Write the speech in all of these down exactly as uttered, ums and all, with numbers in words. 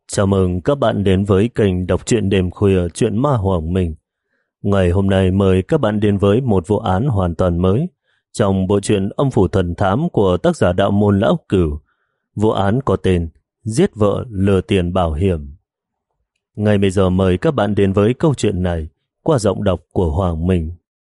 Chào mừng các bạn đến với kênh đọc truyện đêm khuya truyện ma Hoàng Minh. Ngày hôm nay mời các bạn đến với một vụ án hoàn toàn mới trong bộ truyện Âm phủ thần thám của tác giả Đạo Môn Lão Cửu. Vụ án có tên Giết vợ lừa tiền bảo hiểm. Ngay bây giờ mời các bạn đến với câu chuyện này qua giọng đọc của Hoàng Minh.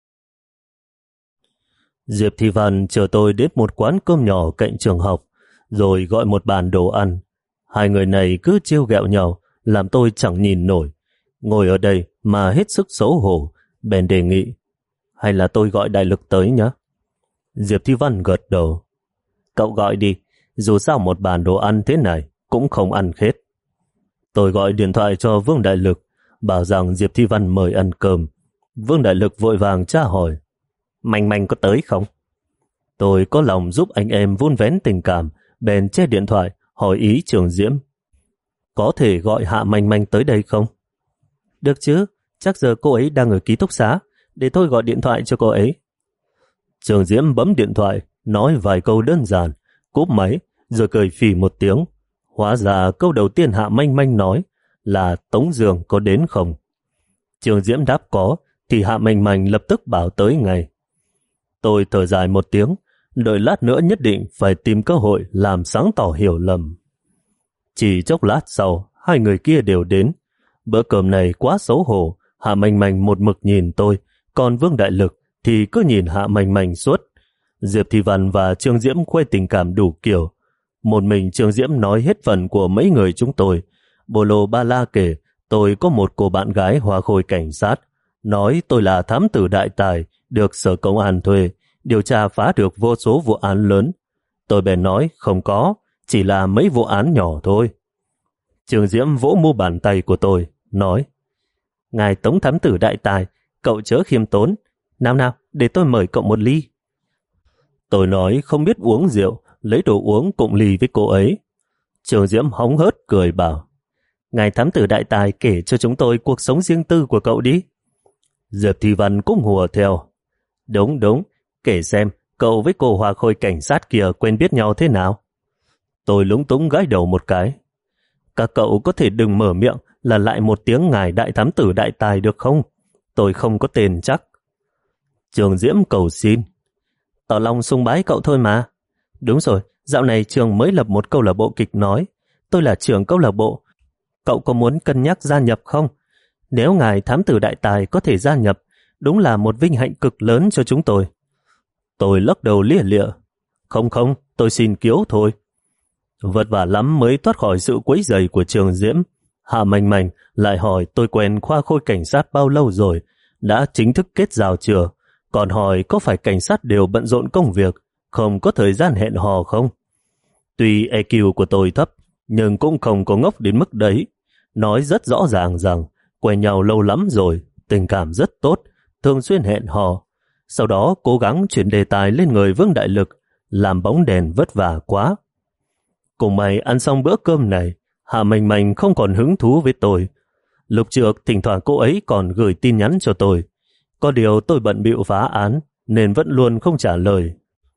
Diệp Thị Văn chờ tôi đến một quán cơm nhỏ cạnh trường học, rồi gọi một bàn đồ ăn. Hai người này cứ trêu ghẹo nhau, làm tôi chẳng nhìn nổi. Ngồi ở đây mà hết sức xấu hổ, bèn đề nghị, hay là tôi gọi đại lực tới nhé. Diệp Thị Văn gật đầu. Cậu gọi đi, dù sao một bàn đồ ăn thế này cũng không ăn hết. Tôi gọi điện thoại cho Vương Đại Lực, bảo rằng Diệp Thị Văn mời ăn cơm. Vương Đại Lực vội vàng tra hỏi, Manh Manh có tới không? Tôi có lòng giúp anh em vun vén tình cảm, bèn che điện thoại hỏi ý Trường Diễm. Có thể gọi Hạ Manh Manh tới đây không? Được chứ, chắc giờ cô ấy đang ở ký túc xá, để tôi gọi điện thoại cho cô ấy. Trường Diễm bấm điện thoại, nói vài câu đơn giản, cúp máy, rồi cười phì một tiếng. Hóa ra câu đầu tiên Hạ Manh Manh nói là Tống Dương có đến không? Trường Diễm đáp có, thì Hạ Manh Manh lập tức bảo tới ngay. Tôi thở dài một tiếng, đợi lát nữa nhất định phải tìm cơ hội làm sáng tỏ hiểu lầm. Chỉ chốc lát sau, hai người kia đều đến. Bữa cơm này quá xấu hổ, Hạ Manh Manh một mực nhìn tôi, còn Vương Đại Lực thì cứ nhìn Hạ Manh Manh suốt. Diệp Thị Văn và Trương Diễm khoe tình cảm đủ kiểu. Một mình Trương Diễm nói hết phần của mấy người chúng tôi. Bồ lô ba la kể tôi có một cô bạn gái hoa khôi cảnh sát, nói tôi là thám tử đại tài, được sở công an thuê, điều tra phá được vô số vụ án lớn. Tôi bèn nói không có, chỉ là mấy vụ án nhỏ thôi. Trường Diễm vỗ mu bàn tay của tôi, nói, Ngài Tống thám tử đại tài, cậu chớ khiêm tốn. Nào nào, để tôi mời cậu một ly. Tôi nói không biết uống rượu, lấy đồ uống cộng ly với cô ấy. Trường Diễm hóng hớt cười bảo, Ngài thám tử đại tài kể cho chúng tôi cuộc sống riêng tư của cậu đi. Diệp Thị Văn cũng hùa theo. Đúng đúng, kể xem cậu với cô hoa khôi cảnh sát kia quen biết nhau thế nào. Tôi lúng túng gãi đầu một cái. Các cậu có thể đừng mở miệng là lại một tiếng ngài đại thám tử đại tài được không? Tôi không có tên chắc. Trường Diễm cầu xin. Tỏ lòng sùng bái cậu thôi mà. Đúng rồi, dạo này trường mới lập một câu lạc bộ kịch nói. Tôi là trưởng câu lạc bộ. Cậu có muốn cân nhắc gia nhập không? Nếu ngài thám tử đại tài có thể gia nhập, đúng là một vinh hạnh cực lớn cho chúng tôi. Tôi lắc đầu lia lịa. Không không, tôi xin kiếu thôi. Vất vả lắm mới thoát khỏi sự quấy rầy của Trường Diễm. Hạ Manh Manh lại hỏi tôi quen khoa khôi cảnh sát bao lâu rồi, đã chính thức kết giao chưa, còn hỏi có phải cảnh sát đều bận rộn công việc, không có thời gian hẹn hò không. Tuy e quy của tôi thấp, nhưng cũng không có ngốc đến mức đấy. Nói rất rõ ràng rằng quen nhau lâu lắm rồi, tình cảm rất tốt, thường xuyên hẹn hò. Sau đó cố gắng chuyển đề tài lên người Vương Đại Lực, làm bóng đèn vất vả quá. Cùng mày ăn xong bữa cơm này, Hạ Manh Manh không còn hứng thú với tôi. Lúc trước thỉnh thoảng cô ấy còn gửi tin nhắn cho tôi. Có điều tôi bận bịu phá án nên vẫn luôn không trả lời.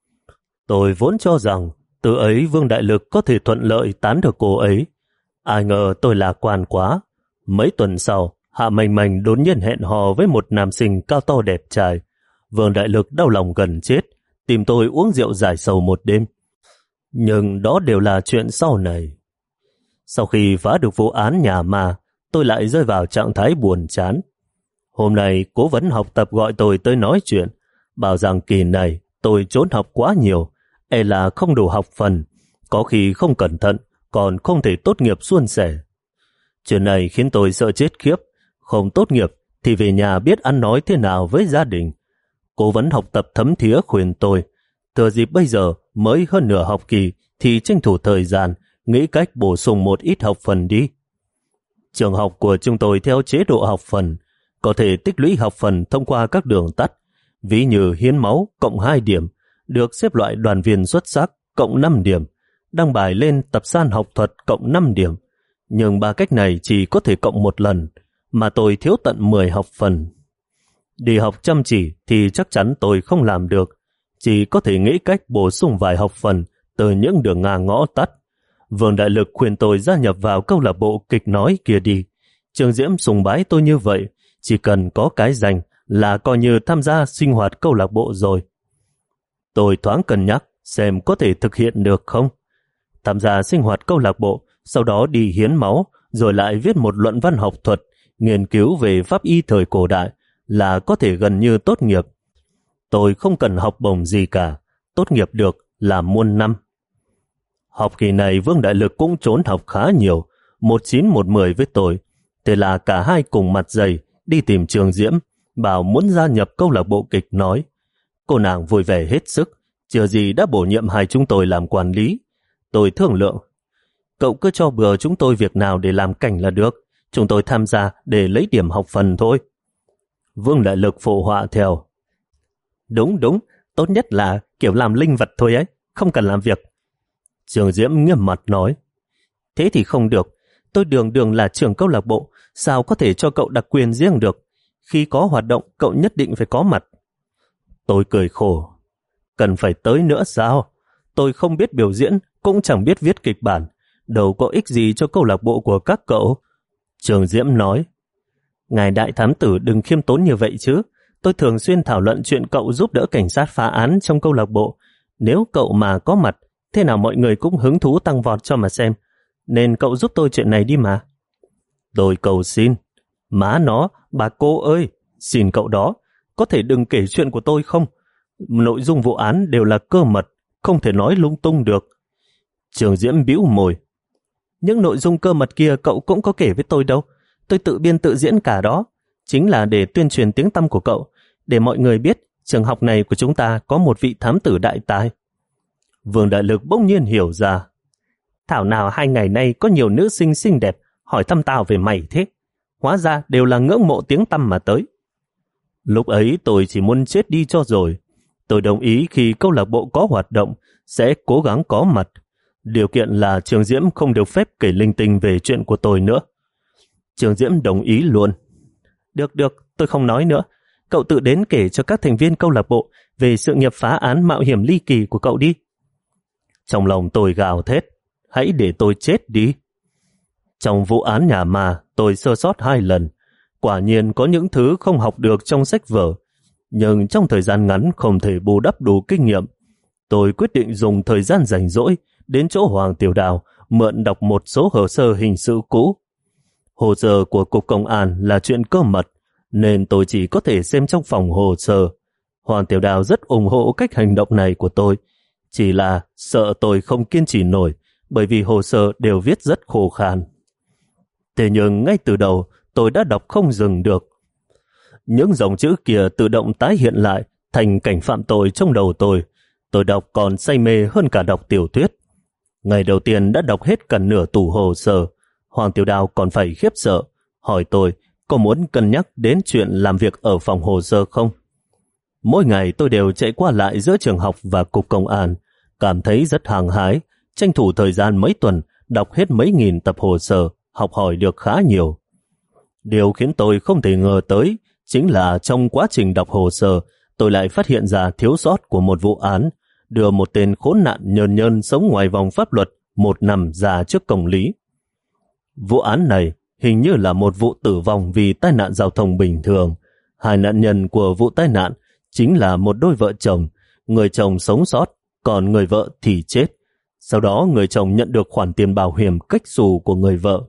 Tôi vốn cho rằng từ ấy Vương Đại Lực có thể thuận lợi tán được cô ấy. Ai ngờ tôi lạc quan quá. Mấy tuần sau, Hạ Manh Manh đột nhiên hẹn hò với một nam sinh cao to đẹp trai. Vương Đại Lực đau lòng gần chết, tìm tôi uống rượu giải sầu một đêm. Nhưng đó đều là chuyện sau này. Sau khi phá được vụ án nhà ma, tôi lại rơi vào trạng thái buồn chán. Hôm nay cố vấn học tập gọi tôi tới nói chuyện, bảo rằng kỳ này tôi trốn học quá nhiều, e là không đủ học phần, có khi không cẩn thận, còn không thể tốt nghiệp suôn sẻ. Chuyện này khiến tôi sợ chết khiếp, không tốt nghiệp thì về nhà biết ăn nói thế nào với gia đình. Cố vấn học tập thấm thía khuyên tôi, thừa dịp bây giờ mới hơn nửa học kỳ thì tranh thủ thời gian, nghĩ cách bổ sung một ít học phần đi. Trường học của chúng tôi theo chế độ học phần, có thể tích lũy học phần thông qua các đường tắt, ví như hiến máu cộng hai điểm, được xếp loại đoàn viên xuất sắc cộng năm điểm, đăng bài lên tập san học thuật cộng năm điểm. Nhưng ba cách này chỉ có thể cộng một lần, mà tôi thiếu tận mười học phần. Đi học chăm chỉ thì chắc chắn tôi không làm được, chỉ có thể nghĩ cách bổ sung vài học phần từ những đường ngang ngõ tắt. Vương Đại Lực khuyên tôi gia nhập vào câu lạc bộ kịch nói kia đi. Trường Diễm sùng bái tôi như vậy, chỉ cần có cái danh là coi như tham gia sinh hoạt câu lạc bộ rồi. Tôi thoáng cân nhắc xem có thể thực hiện được không. Tham gia sinh hoạt câu lạc bộ, sau đó đi hiến máu, rồi lại viết một luận văn học thuật, nghiên cứu về pháp y thời cổ đại là có thể gần như tốt nghiệp. Tôi không cần học bổng gì cả, tốt nghiệp được là muôn năm. Học kỳ này Vương Đại Lực cũng trốn học khá nhiều, một chín một mười với tôi. Thế là cả hai cùng mặt dày đi tìm Trường Diễm, bảo muốn gia nhập câu lạc bộ kịch nói. Cô nàng vui vẻ hết sức, chưa gì đã bổ nhiệm hai chúng tôi làm quản lý. Tôi thương lượng, cậu cứ cho bừa chúng tôi việc nào để làm cảnh là được, chúng tôi tham gia để lấy điểm học phần thôi. Vương Đại Lực phụ họa theo. Đúng đúng, tốt nhất là kiểu làm linh vật thôi ấy, không cần làm việc. Trường Diễm nghiêm mặt nói. Thế thì không được, tôi đường đường là trưởng câu lạc bộ, sao có thể cho cậu đặc quyền riêng được. Khi có hoạt động, cậu nhất định phải có mặt. Tôi cười khổ. Cần phải tới nữa sao? Tôi không biết biểu diễn, cũng chẳng biết viết kịch bản. Đâu có ích gì cho câu lạc bộ của các cậu. Trường Diễm nói. Ngài đại thám tử đừng khiêm tốn như vậy chứ. Tôi thường xuyên thảo luận chuyện cậu giúp đỡ cảnh sát phá án trong câu lạc bộ. Nếu cậu mà có mặt, thế nào mọi người cũng hứng thú tăng vọt cho mà xem. Nên cậu giúp tôi chuyện này đi mà. Tôi cầu xin. Má nó, bà cô ơi, xin cậu đó, có thể đừng kể chuyện của tôi không? Nội dung vụ án đều là cơ mật, không thể nói lung tung được. Trường Diễm bĩu môi. Những nội dung cơ mật kia cậu cũng có kể với tôi đâu. Tôi tự biên tự diễn cả đó. Chính là để tuyên truyền tiếng tăm của cậu, để mọi người biết trường học này của chúng ta có một vị thám tử đại tài. Vương Đại Lực bỗng nhiên hiểu ra. Thảo nào hai ngày nay có nhiều nữ sinh xinh đẹp hỏi thăm tao về mày thế? Hóa ra đều là ngưỡng mộ tiếng tăm mà tới. Lúc ấy tôi chỉ muốn chết đi cho rồi. Tôi đồng ý khi câu lạc bộ có hoạt động sẽ cố gắng có mặt. Điều kiện là Trường Diễm không được phép kể linh tinh về chuyện của tôi nữa. Trường Diễm đồng ý luôn. Được được, tôi không nói nữa. Cậu tự đến kể cho các thành viên câu lạc bộ về sự nghiệp phá án mạo hiểm ly kỳ của cậu đi. Trong lòng tôi gào thét. Hãy để tôi chết đi. Trong vụ án nhà ma, tôi sơ sót hai lần. Quả nhiên có những thứ không học được trong sách vở. Nhưng trong thời gian ngắn không thể bù đắp đủ kinh nghiệm. Tôi quyết định dùng thời gian rảnh rỗi đến chỗ Hoàng Tiểu Đào mượn đọc một số hồ sơ hình sự cũ. Hồ sơ của Cục Công an là chuyện cơ mật, nên tôi chỉ có thể xem trong phòng hồ sơ. Hoàng Tiểu Đào rất ủng hộ cách hành động này của tôi. Chỉ là sợ tôi không kiên trì nổi, bởi vì hồ sơ đều viết rất khô khan. Thế nhưng ngay từ đầu tôi đã đọc không dừng được. Những dòng chữ kia tự động tái hiện lại thành cảnh phạm tội trong đầu tôi. Tôi đọc còn say mê hơn cả đọc tiểu thuyết. Ngày đầu tiên đã đọc hết cả nửa tủ hồ sơ. Hoàng Tiểu Đào còn phải khiếp sợ, hỏi tôi có muốn cân nhắc đến chuyện làm việc ở phòng hồ sơ không. Mỗi ngày tôi đều chạy qua lại giữa trường học và Cục Công an, cảm thấy rất hăng hái, tranh thủ thời gian mấy tuần đọc hết mấy nghìn tập hồ sơ, học hỏi được khá nhiều. Điều khiến tôi không thể ngờ tới chính là trong quá trình đọc hồ sơ, tôi lại phát hiện ra thiếu sót của một vụ án, đưa một tên khốn nạn nhơn nhơn sống ngoài vòng pháp luật một năm ra trước công lý. Vụ án này hình như là một vụ tử vong vì tai nạn giao thông bình thường. Hai nạn nhân của vụ tai nạn chính là một đôi vợ chồng, người chồng sống sót, còn người vợ thì chết. Sau đó người chồng nhận được khoản tiền bảo hiểm cách xù của người vợ.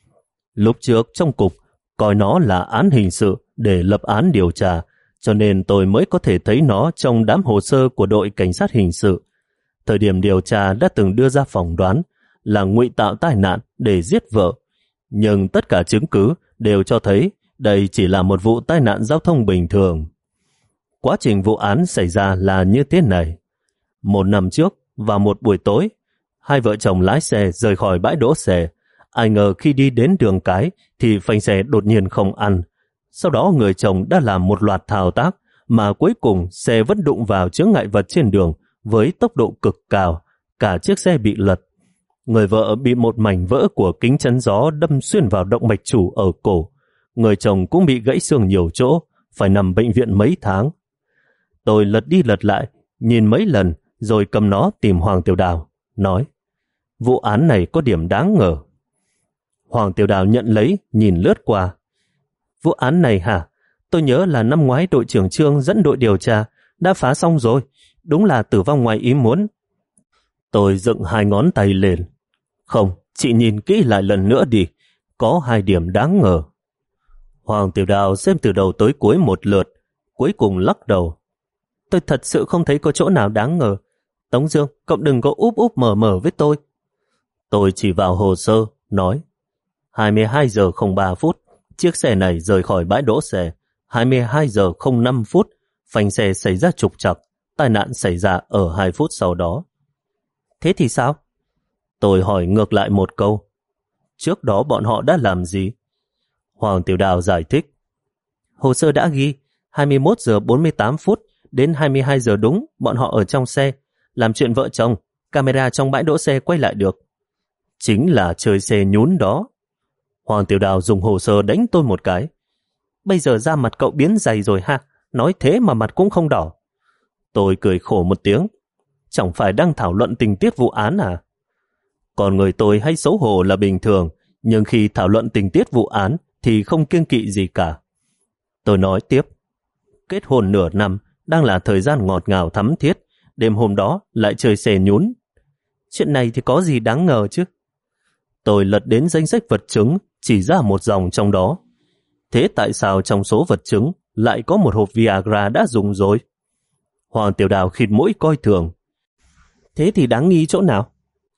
Lúc trước trong cục coi nó là án hình sự để lập án điều tra, cho nên tôi mới có thể thấy nó trong đám hồ sơ của đội cảnh sát hình sự. Thời điểm điều tra đã từng đưa ra phỏng đoán là ngụy tạo tai nạn để giết vợ, nhưng tất cả chứng cứ đều cho thấy đây chỉ là một vụ tai nạn giao thông bình thường. Quá trình vụ án xảy ra là như thế này. Một năm trước, vào một buổi tối, hai vợ chồng lái xe rời khỏi bãi đỗ xe. Ai ngờ khi đi đến đường cái thì phanh xe đột nhiên không ăn. Sau đó người chồng đã làm một loạt thao tác mà cuối cùng xe vẫn đụng vào chướng ngại vật trên đường với tốc độ cực cao. Cả chiếc xe bị lật. Người vợ bị một mảnh vỡ của kính chắn gió đâm xuyên vào động mạch chủ ở cổ. Người chồng cũng bị gãy xương nhiều chỗ, phải nằm bệnh viện mấy tháng. Tôi lật đi lật lại, nhìn mấy lần rồi cầm nó tìm Hoàng Tiểu Đào, nói: vụ án này có điểm đáng ngờ. Hoàng Tiểu Đào nhận lấy, nhìn lướt qua. Vụ án này hả? Tôi nhớ là năm ngoái đội trưởng Trương dẫn đội điều tra, đã phá xong rồi, đúng là tử vong ngoài ý muốn. Tôi dựng hai ngón tay lên. Không, chị nhìn kỹ lại lần nữa đi, có hai điểm đáng ngờ. Hoàng Tiểu Đào xem từ đầu tới cuối một lượt, cuối cùng lắc đầu. Tôi thật sự không thấy có chỗ nào đáng ngờ. Tống Dương, cậu đừng có úp úp mở mở với tôi. Tôi chỉ vào hồ sơ, nói hai mươi hai giờ không ba phút, chiếc xe này rời khỏi bãi đỗ xe. hai mươi hai giờ không năm phút, phanh xe xảy ra trục trặc, tai nạn xảy ra ở hai phút sau đó. Thế thì sao? Tôi hỏi ngược lại một câu. Trước đó bọn họ đã làm gì? Hoàng Tiểu Đào giải thích. Hồ sơ đã ghi hai mươi mốt giờ bốn mươi tám phút đến hai mươi hai giờ đúng, bọn họ ở trong xe, làm chuyện vợ chồng, camera trong bãi đỗ xe quay lại được. Chính là chơi xe nhún đó. Hoàng Tiểu Đào dùng hồ sơ đánh tôi một cái. Bây giờ da mặt cậu biến dày rồi ha, nói thế mà mặt cũng không đỏ. Tôi cười khổ một tiếng. Chẳng phải đang thảo luận tình tiết vụ án à? Còn người tôi hay xấu hổ là bình thường, nhưng khi thảo luận tình tiết vụ án thì không kiêng kỵ gì cả. Tôi nói tiếp. Kết hôn nửa năm, đang là thời gian ngọt ngào thắm thiết, đêm hôm đó lại chơi xe nhún. Chuyện này thì có gì đáng ngờ chứ? Tôi lật đến danh sách vật chứng, chỉ ra một dòng trong đó. Thế tại sao trong số vật chứng lại có một hộp Viagra đã dùng rồi? Hoàng Tiểu Đào khịt mũi coi thường. Thế thì đáng nghi chỗ nào?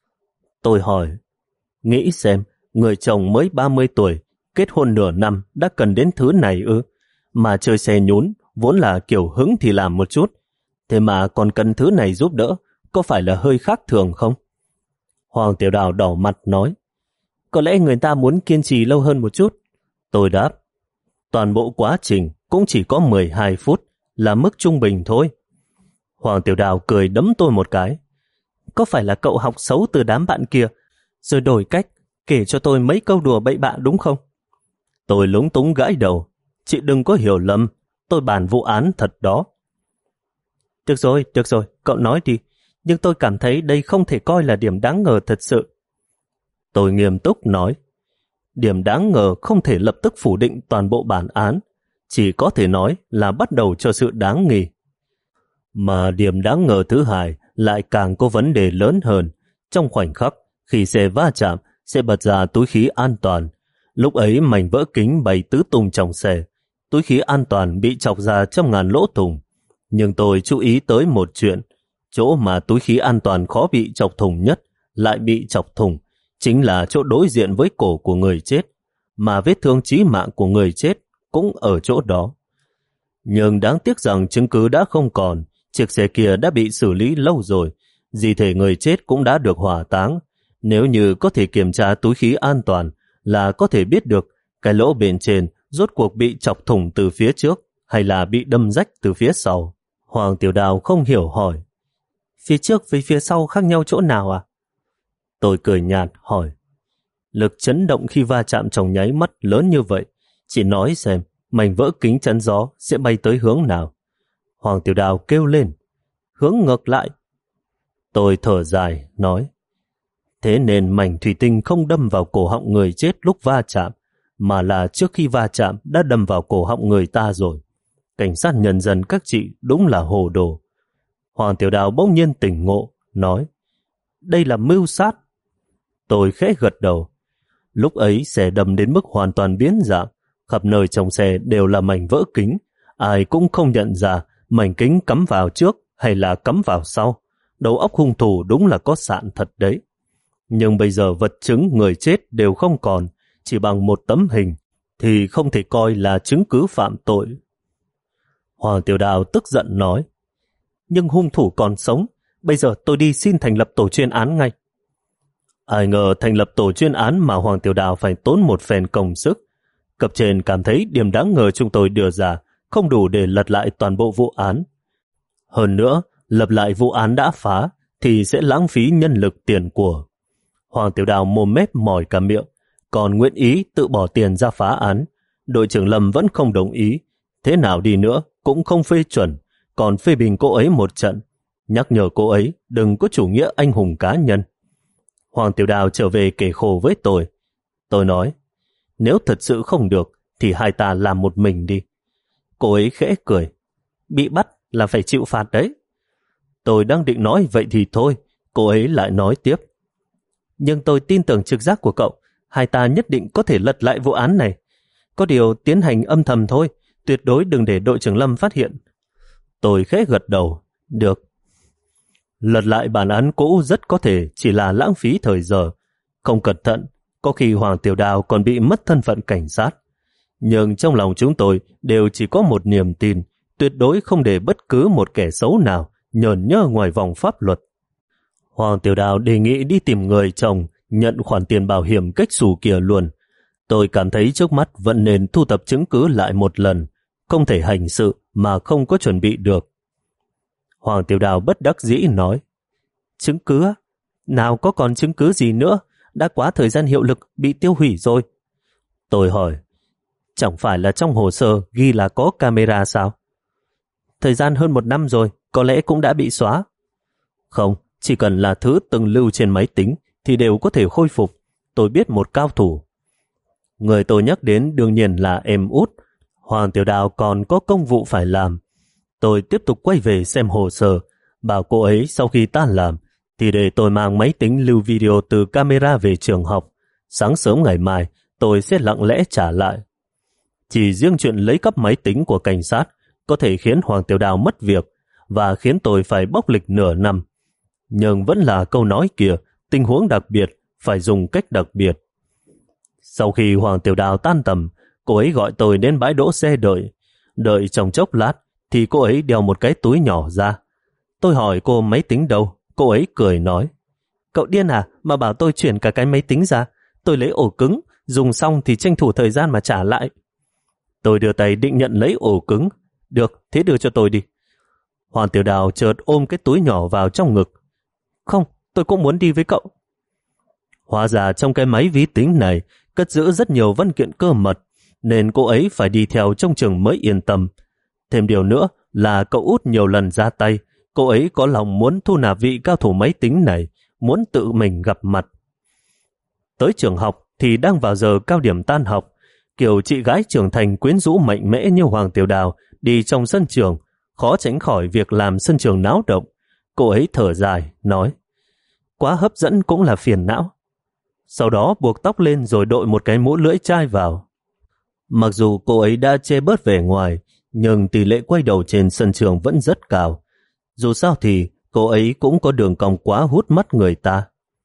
Tôi hỏi, nghĩ xem, người chồng mới ba mươi tuổi, kết hôn nửa năm đã cần đến thứ này ư? Mà chơi xe nhún vốn là kiểu hứng thì làm một chút, thế mà còn cần thứ này giúp đỡ, có phải là hơi khác thường không? Hoàng Tiểu Đào đỏ mặt nói, có lẽ người ta muốn kiên trì lâu hơn một chút. Tôi đáp, toàn bộ quá trình cũng chỉ có mười hai phút, là mức trung bình thôi. Hoàng Tiểu Đào cười đấm tôi một cái. Có phải là cậu học xấu từ đám bạn kia, rồi đổi cách, kể cho tôi mấy câu đùa bậy bạ đúng không? Tôi lúng túng gãi đầu. Chị đừng có hiểu lầm, tôi bàn vụ án thật đó. Được rồi, được rồi, cậu nói đi, nhưng tôi cảm thấy đây không thể coi là điểm đáng ngờ thật sự. Tôi nghiêm túc nói, điểm đáng ngờ không thể lập tức phủ định toàn bộ bản án, chỉ có thể nói là bắt đầu cho sự đáng nghi. Mà điểm đáng ngờ thứ hai lại càng có vấn đề lớn hơn. Trong khoảnh khắc, khi xe va chạm, sẽ bật ra túi khí an toàn. Lúc ấy mảnh vỡ kính bay tứ tung trong xe. Túi khí an toàn bị chọc ra trăm ngàn lỗ thủng. Nhưng tôi chú ý tới một chuyện. Chỗ mà túi khí an toàn khó bị chọc thủng nhất lại bị chọc thủng, chính là chỗ đối diện với cổ của người chết. Mà vết thương chí mạng của người chết cũng ở chỗ đó. Nhưng đáng tiếc rằng chứng cứ đã không còn. Chiếc xe kia đã bị xử lý lâu rồi, di thể người chết cũng đã được hỏa táng. Nếu như có thể kiểm tra túi khí an toàn là có thể biết được cái lỗ bên trên rốt cuộc bị chọc thủng từ phía trước hay là bị đâm rách từ phía sau. Hoàng Tiểu Đào không hiểu hỏi, phía trước với phía sau khác nhau chỗ nào à? Tôi cười nhạt hỏi, lực chấn động khi va chạm trong nháy mắt lớn như vậy, chỉ nói xem mảnh vỡ kính chắn gió sẽ bay tới hướng nào. Hoàng Tiểu Đào kêu lên, hướng ngược lại. Tôi thở dài, nói, thế nên mảnh thủy tinh không đâm vào cổ họng người chết lúc va chạm, mà là trước khi va chạm đã đâm vào cổ họng người ta rồi. Cảnh sát nhân dân các chị đúng là hồ đồ. Hoàng Tiểu Đào bỗng nhiên tỉnh ngộ, nói, đây là mưu sát. Tôi khẽ gật đầu. Lúc ấy xe đâm đến mức hoàn toàn biến dạng, khắp nơi trong xe đều là mảnh vỡ kính, ai cũng không nhận ra mảnh kính cắm vào trước hay là cắm vào sau. Đầu óc hung thủ đúng là có sạn thật đấy. Nhưng bây giờ vật chứng người chết đều không còn, chỉ bằng một tấm hình, thì không thể coi là chứng cứ phạm tội. Hoàng Tiểu Đào tức giận nói, nhưng hung thủ còn sống, bây giờ tôi đi xin thành lập tổ chuyên án ngay. Ai ngờ thành lập tổ chuyên án mà Hoàng Tiểu Đào phải tốn một phen công sức. Cấp trên cảm thấy điểm đáng ngờ chúng tôi đưa ra không đủ để lật lại toàn bộ vụ án. Hơn nữa, lập lại vụ án đã phá thì sẽ lãng phí nhân lực tiền của. Hoàng Tiểu Đào mồm mép mỏi cả miệng, còn nguyện ý tự bỏ tiền ra phá án. Đội trưởng Lâm vẫn không đồng ý, thế nào đi nữa cũng không phê chuẩn, còn phê bình cô ấy một trận, nhắc nhở cô ấy đừng có chủ nghĩa anh hùng cá nhân. Hoàng Tiểu Đào trở về kể khổ với tôi. Tôi nói, nếu thật sự không được thì hai ta làm một mình đi. Cô ấy khẽ cười, bị bắt là phải chịu phạt đấy. Tôi đang định nói vậy thì thôi, cô ấy lại nói tiếp. Nhưng tôi tin tưởng trực giác của cậu, hai ta nhất định có thể lật lại vụ án này. Có điều tiến hành âm thầm thôi, tuyệt đối đừng để đội trưởng Lâm phát hiện. Tôi khẽ gật đầu, được. Lật lại bản án cũ rất có thể chỉ là lãng phí thời giờ. Không cẩn thận, có khi Hoàng Tiểu Đào còn bị mất thân phận cảnh sát. Nhưng trong lòng chúng tôi đều chỉ có một niềm tin, tuyệt đối không để bất cứ một kẻ xấu nào nhờn nhơ ngoài vòng pháp luật. Hoàng Tiểu Đào đề nghị đi tìm người chồng nhận khoản tiền bảo hiểm cách xù kia luôn. Tôi cảm thấy trước mắt vẫn nên thu thập chứng cứ lại một lần, không thể hành sự mà không có chuẩn bị được. Hoàng Tiểu Đào bất đắc dĩ nói, chứng cứ? Nào có còn chứng cứ gì nữa, đã quá thời gian hiệu lực bị tiêu hủy rồi. Tôi hỏi, chẳng phải là trong hồ sơ ghi là có camera sao? Thời gian hơn một năm rồi, có lẽ cũng đã bị xóa. Không, chỉ cần là thứ từng lưu trên máy tính thì đều có thể khôi phục. Tôi biết một cao thủ. Người tôi nhắc đến đương nhiên là em út. Hoàng Tiểu Đào còn có công vụ phải làm. Tôi tiếp tục quay về xem hồ sơ, bảo cô ấy sau khi tan làm thì để tôi mang máy tính lưu video từ camera về trường học. Sáng sớm ngày mai tôi sẽ lặng lẽ trả lại. Chỉ riêng chuyện lấy cắp máy tính của cảnh sát có thể khiến Hoàng Tiểu Đào mất việc và khiến tôi phải bóc lịch nửa năm. Nhưng vẫn là câu nói kia, tình huống đặc biệt phải dùng cách đặc biệt. Sau khi Hoàng Tiểu Đào tan tầm, cô ấy gọi tôi đến bãi đỗ xe đợi. Đợi trong chốc lát thì cô ấy đeo một cái túi nhỏ ra. Tôi hỏi cô máy tính đâu, cô ấy cười nói, cậu điên à mà bảo tôi chuyển cả cái máy tính ra, tôi lấy ổ cứng, dùng xong thì tranh thủ thời gian mà trả lại. Tôi đưa tay định nhận lấy ổ cứng. Được, thế đưa cho tôi đi. Hoàng Tiểu Đào chợt ôm cái túi nhỏ vào trong ngực. Không, tôi cũng muốn đi với cậu. Hóa ra trong cái máy vi tính này cất giữ rất nhiều văn kiện cơ mật, nên cô ấy phải đi theo trong trường mới yên tâm. Thêm điều nữa là cậu út nhiều lần ra tay, cô ấy có lòng muốn thu nạp vị cao thủ máy tính này, muốn tự mình gặp mặt. Tới trường học thì đang vào giờ cao điểm tan học, kiểu chị gái trưởng thành quyến rũ mạnh mẽ như Hoàng Tiểu Đào đi trong sân trường, khó tránh khỏi việc làm sân trường náo động. Cô ấy thở dài, nói, quá hấp dẫn cũng là phiền não. Sau đó buộc tóc lên rồi đội một cái mũ lưỡi chai vào. Mặc dù cô ấy đã che bớt vẻ ngoài, nhưng tỷ lệ quay đầu trên sân trường vẫn rất cao. Dù sao thì cô ấy cũng có đường cong quá hút mắt người ta.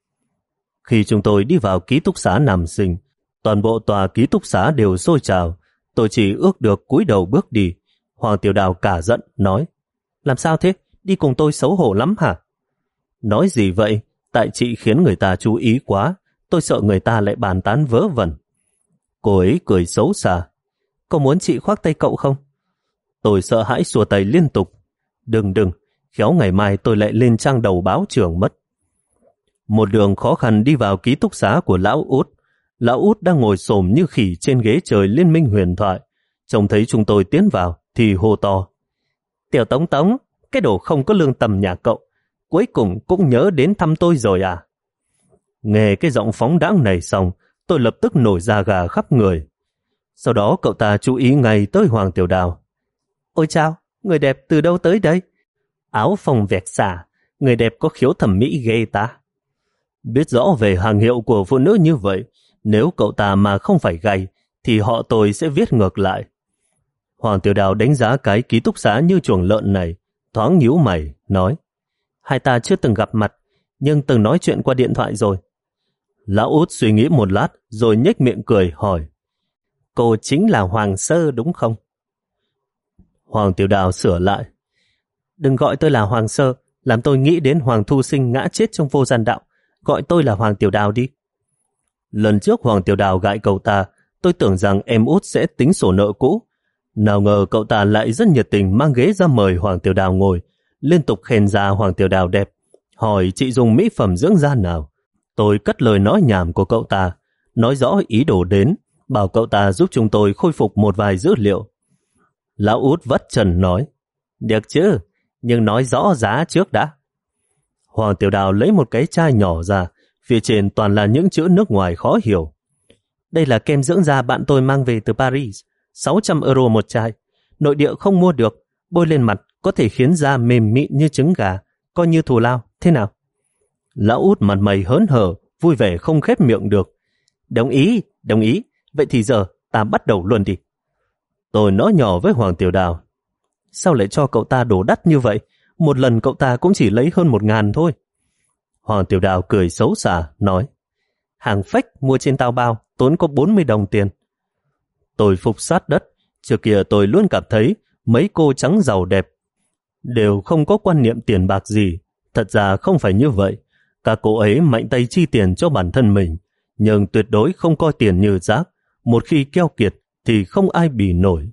Khi chúng tôi đi vào ký túc xá nam sinh, toàn bộ tòa ký túc xá đều sôi trào. Tôi chỉ ước được cúi đầu bước đi. Hoàng Tiểu Đào cả giận, nói, làm sao thế? Đi cùng tôi xấu hổ lắm hả? Nói gì vậy? Tại chị khiến người ta chú ý quá. Tôi sợ người ta lại bàn tán vớ vẩn. Cô ấy cười xấu xa. Có muốn chị khoác tay cậu không? Tôi sợ hãi xua tay liên tục. Đừng đừng, khéo ngày mai tôi lại lên trang đầu báo trường mất. Một đường khó khăn đi vào ký túc xá của lão út. Lão út đang ngồi xổm như khỉ trên ghế trời Liên minh huyền thoại. Trông thấy chúng tôi tiến vào thì hô to, Tiểu Tống Tống, cái đồ không có lương tâm nhà cậu, cuối cùng cũng nhớ đến thăm tôi rồi à? Nghe cái giọng phóng đãng này xong, tôi lập tức nổi da gà khắp người. Sau đó cậu ta chú ý ngay tới Hoàng Tiểu Đào. Ôi chao, người đẹp từ đâu tới đây? Áo phông vẹt xả, người đẹp có khiếu thẩm mỹ ghê ta. Biết rõ về hàng hiệu của phụ nữ như vậy, nếu cậu ta mà không phải gay, thì họ tôi sẽ viết ngược lại. Hoàng Tiểu Đào đánh giá cái ký túc xá như chuồng lợn này, thoáng nhíu mày, nói, hai ta chưa từng gặp mặt, nhưng từng nói chuyện qua điện thoại rồi. Lão út suy nghĩ một lát, rồi nhếch miệng cười, hỏi, cô chính là Hoàng Sơ đúng không? Hoàng Tiểu Đào sửa lại, đừng gọi tôi là Hoàng Sơ, làm tôi nghĩ đến Hoàng Thu Sinh ngã chết trong vô gian đạo, gọi tôi là Hoàng Tiểu Đào đi. Lần trước Hoàng Tiểu Đào gãi cậu ta, tôi tưởng rằng em út sẽ tính sổ nợ cũ. Nào ngờ cậu ta lại rất nhiệt tình mang ghế ra mời Hoàng Tiểu Đào ngồi, liên tục khen ra Hoàng Tiểu Đào đẹp, hỏi chị dùng mỹ phẩm dưỡng da nào. Tôi cắt lời nói nhảm của cậu ta, nói rõ ý đồ đến, bảo cậu ta giúp chúng tôi khôi phục một vài dữ liệu. Lão út vắt trần nói, được chứ, nhưng nói rõ giá trước đã. Hoàng Tiểu Đào lấy một cái chai nhỏ ra, phía trên toàn là những chữ nước ngoài khó hiểu. Đây là kem dưỡng da bạn tôi mang về từ Paris, sáu trăm euro một chai. Nội địa không mua được, bôi lên mặt có thể khiến da mềm mịn như trứng gà, coi như thù lao, thế nào? Lão Út mặt mày hớn hở, vui vẻ không khép miệng được. Đồng ý, đồng ý, vậy thì giờ ta bắt đầu luôn đi. Tôi nói nhỏ với Hoàng Tiểu Đào. Sao lại cho cậu ta đồ đắt như vậy? Một lần cậu ta cũng chỉ lấy hơn một ngàn thôi. Hoàng Tiểu Đào cười xấu xa, nói, hàng fake mua trên Taobao tốn có bốn mươi đồng tiền. Tôi phục sát đất. Trước kia tôi luôn cảm thấy mấy cô trắng giàu đẹp đều không có quan niệm tiền bạc gì. Thật ra không phải như vậy. Các cô ấy mạnh tay chi tiền cho bản thân mình, nhưng tuyệt đối không coi tiền như rác. Một khi keo kiệt thì không ai bì nổi.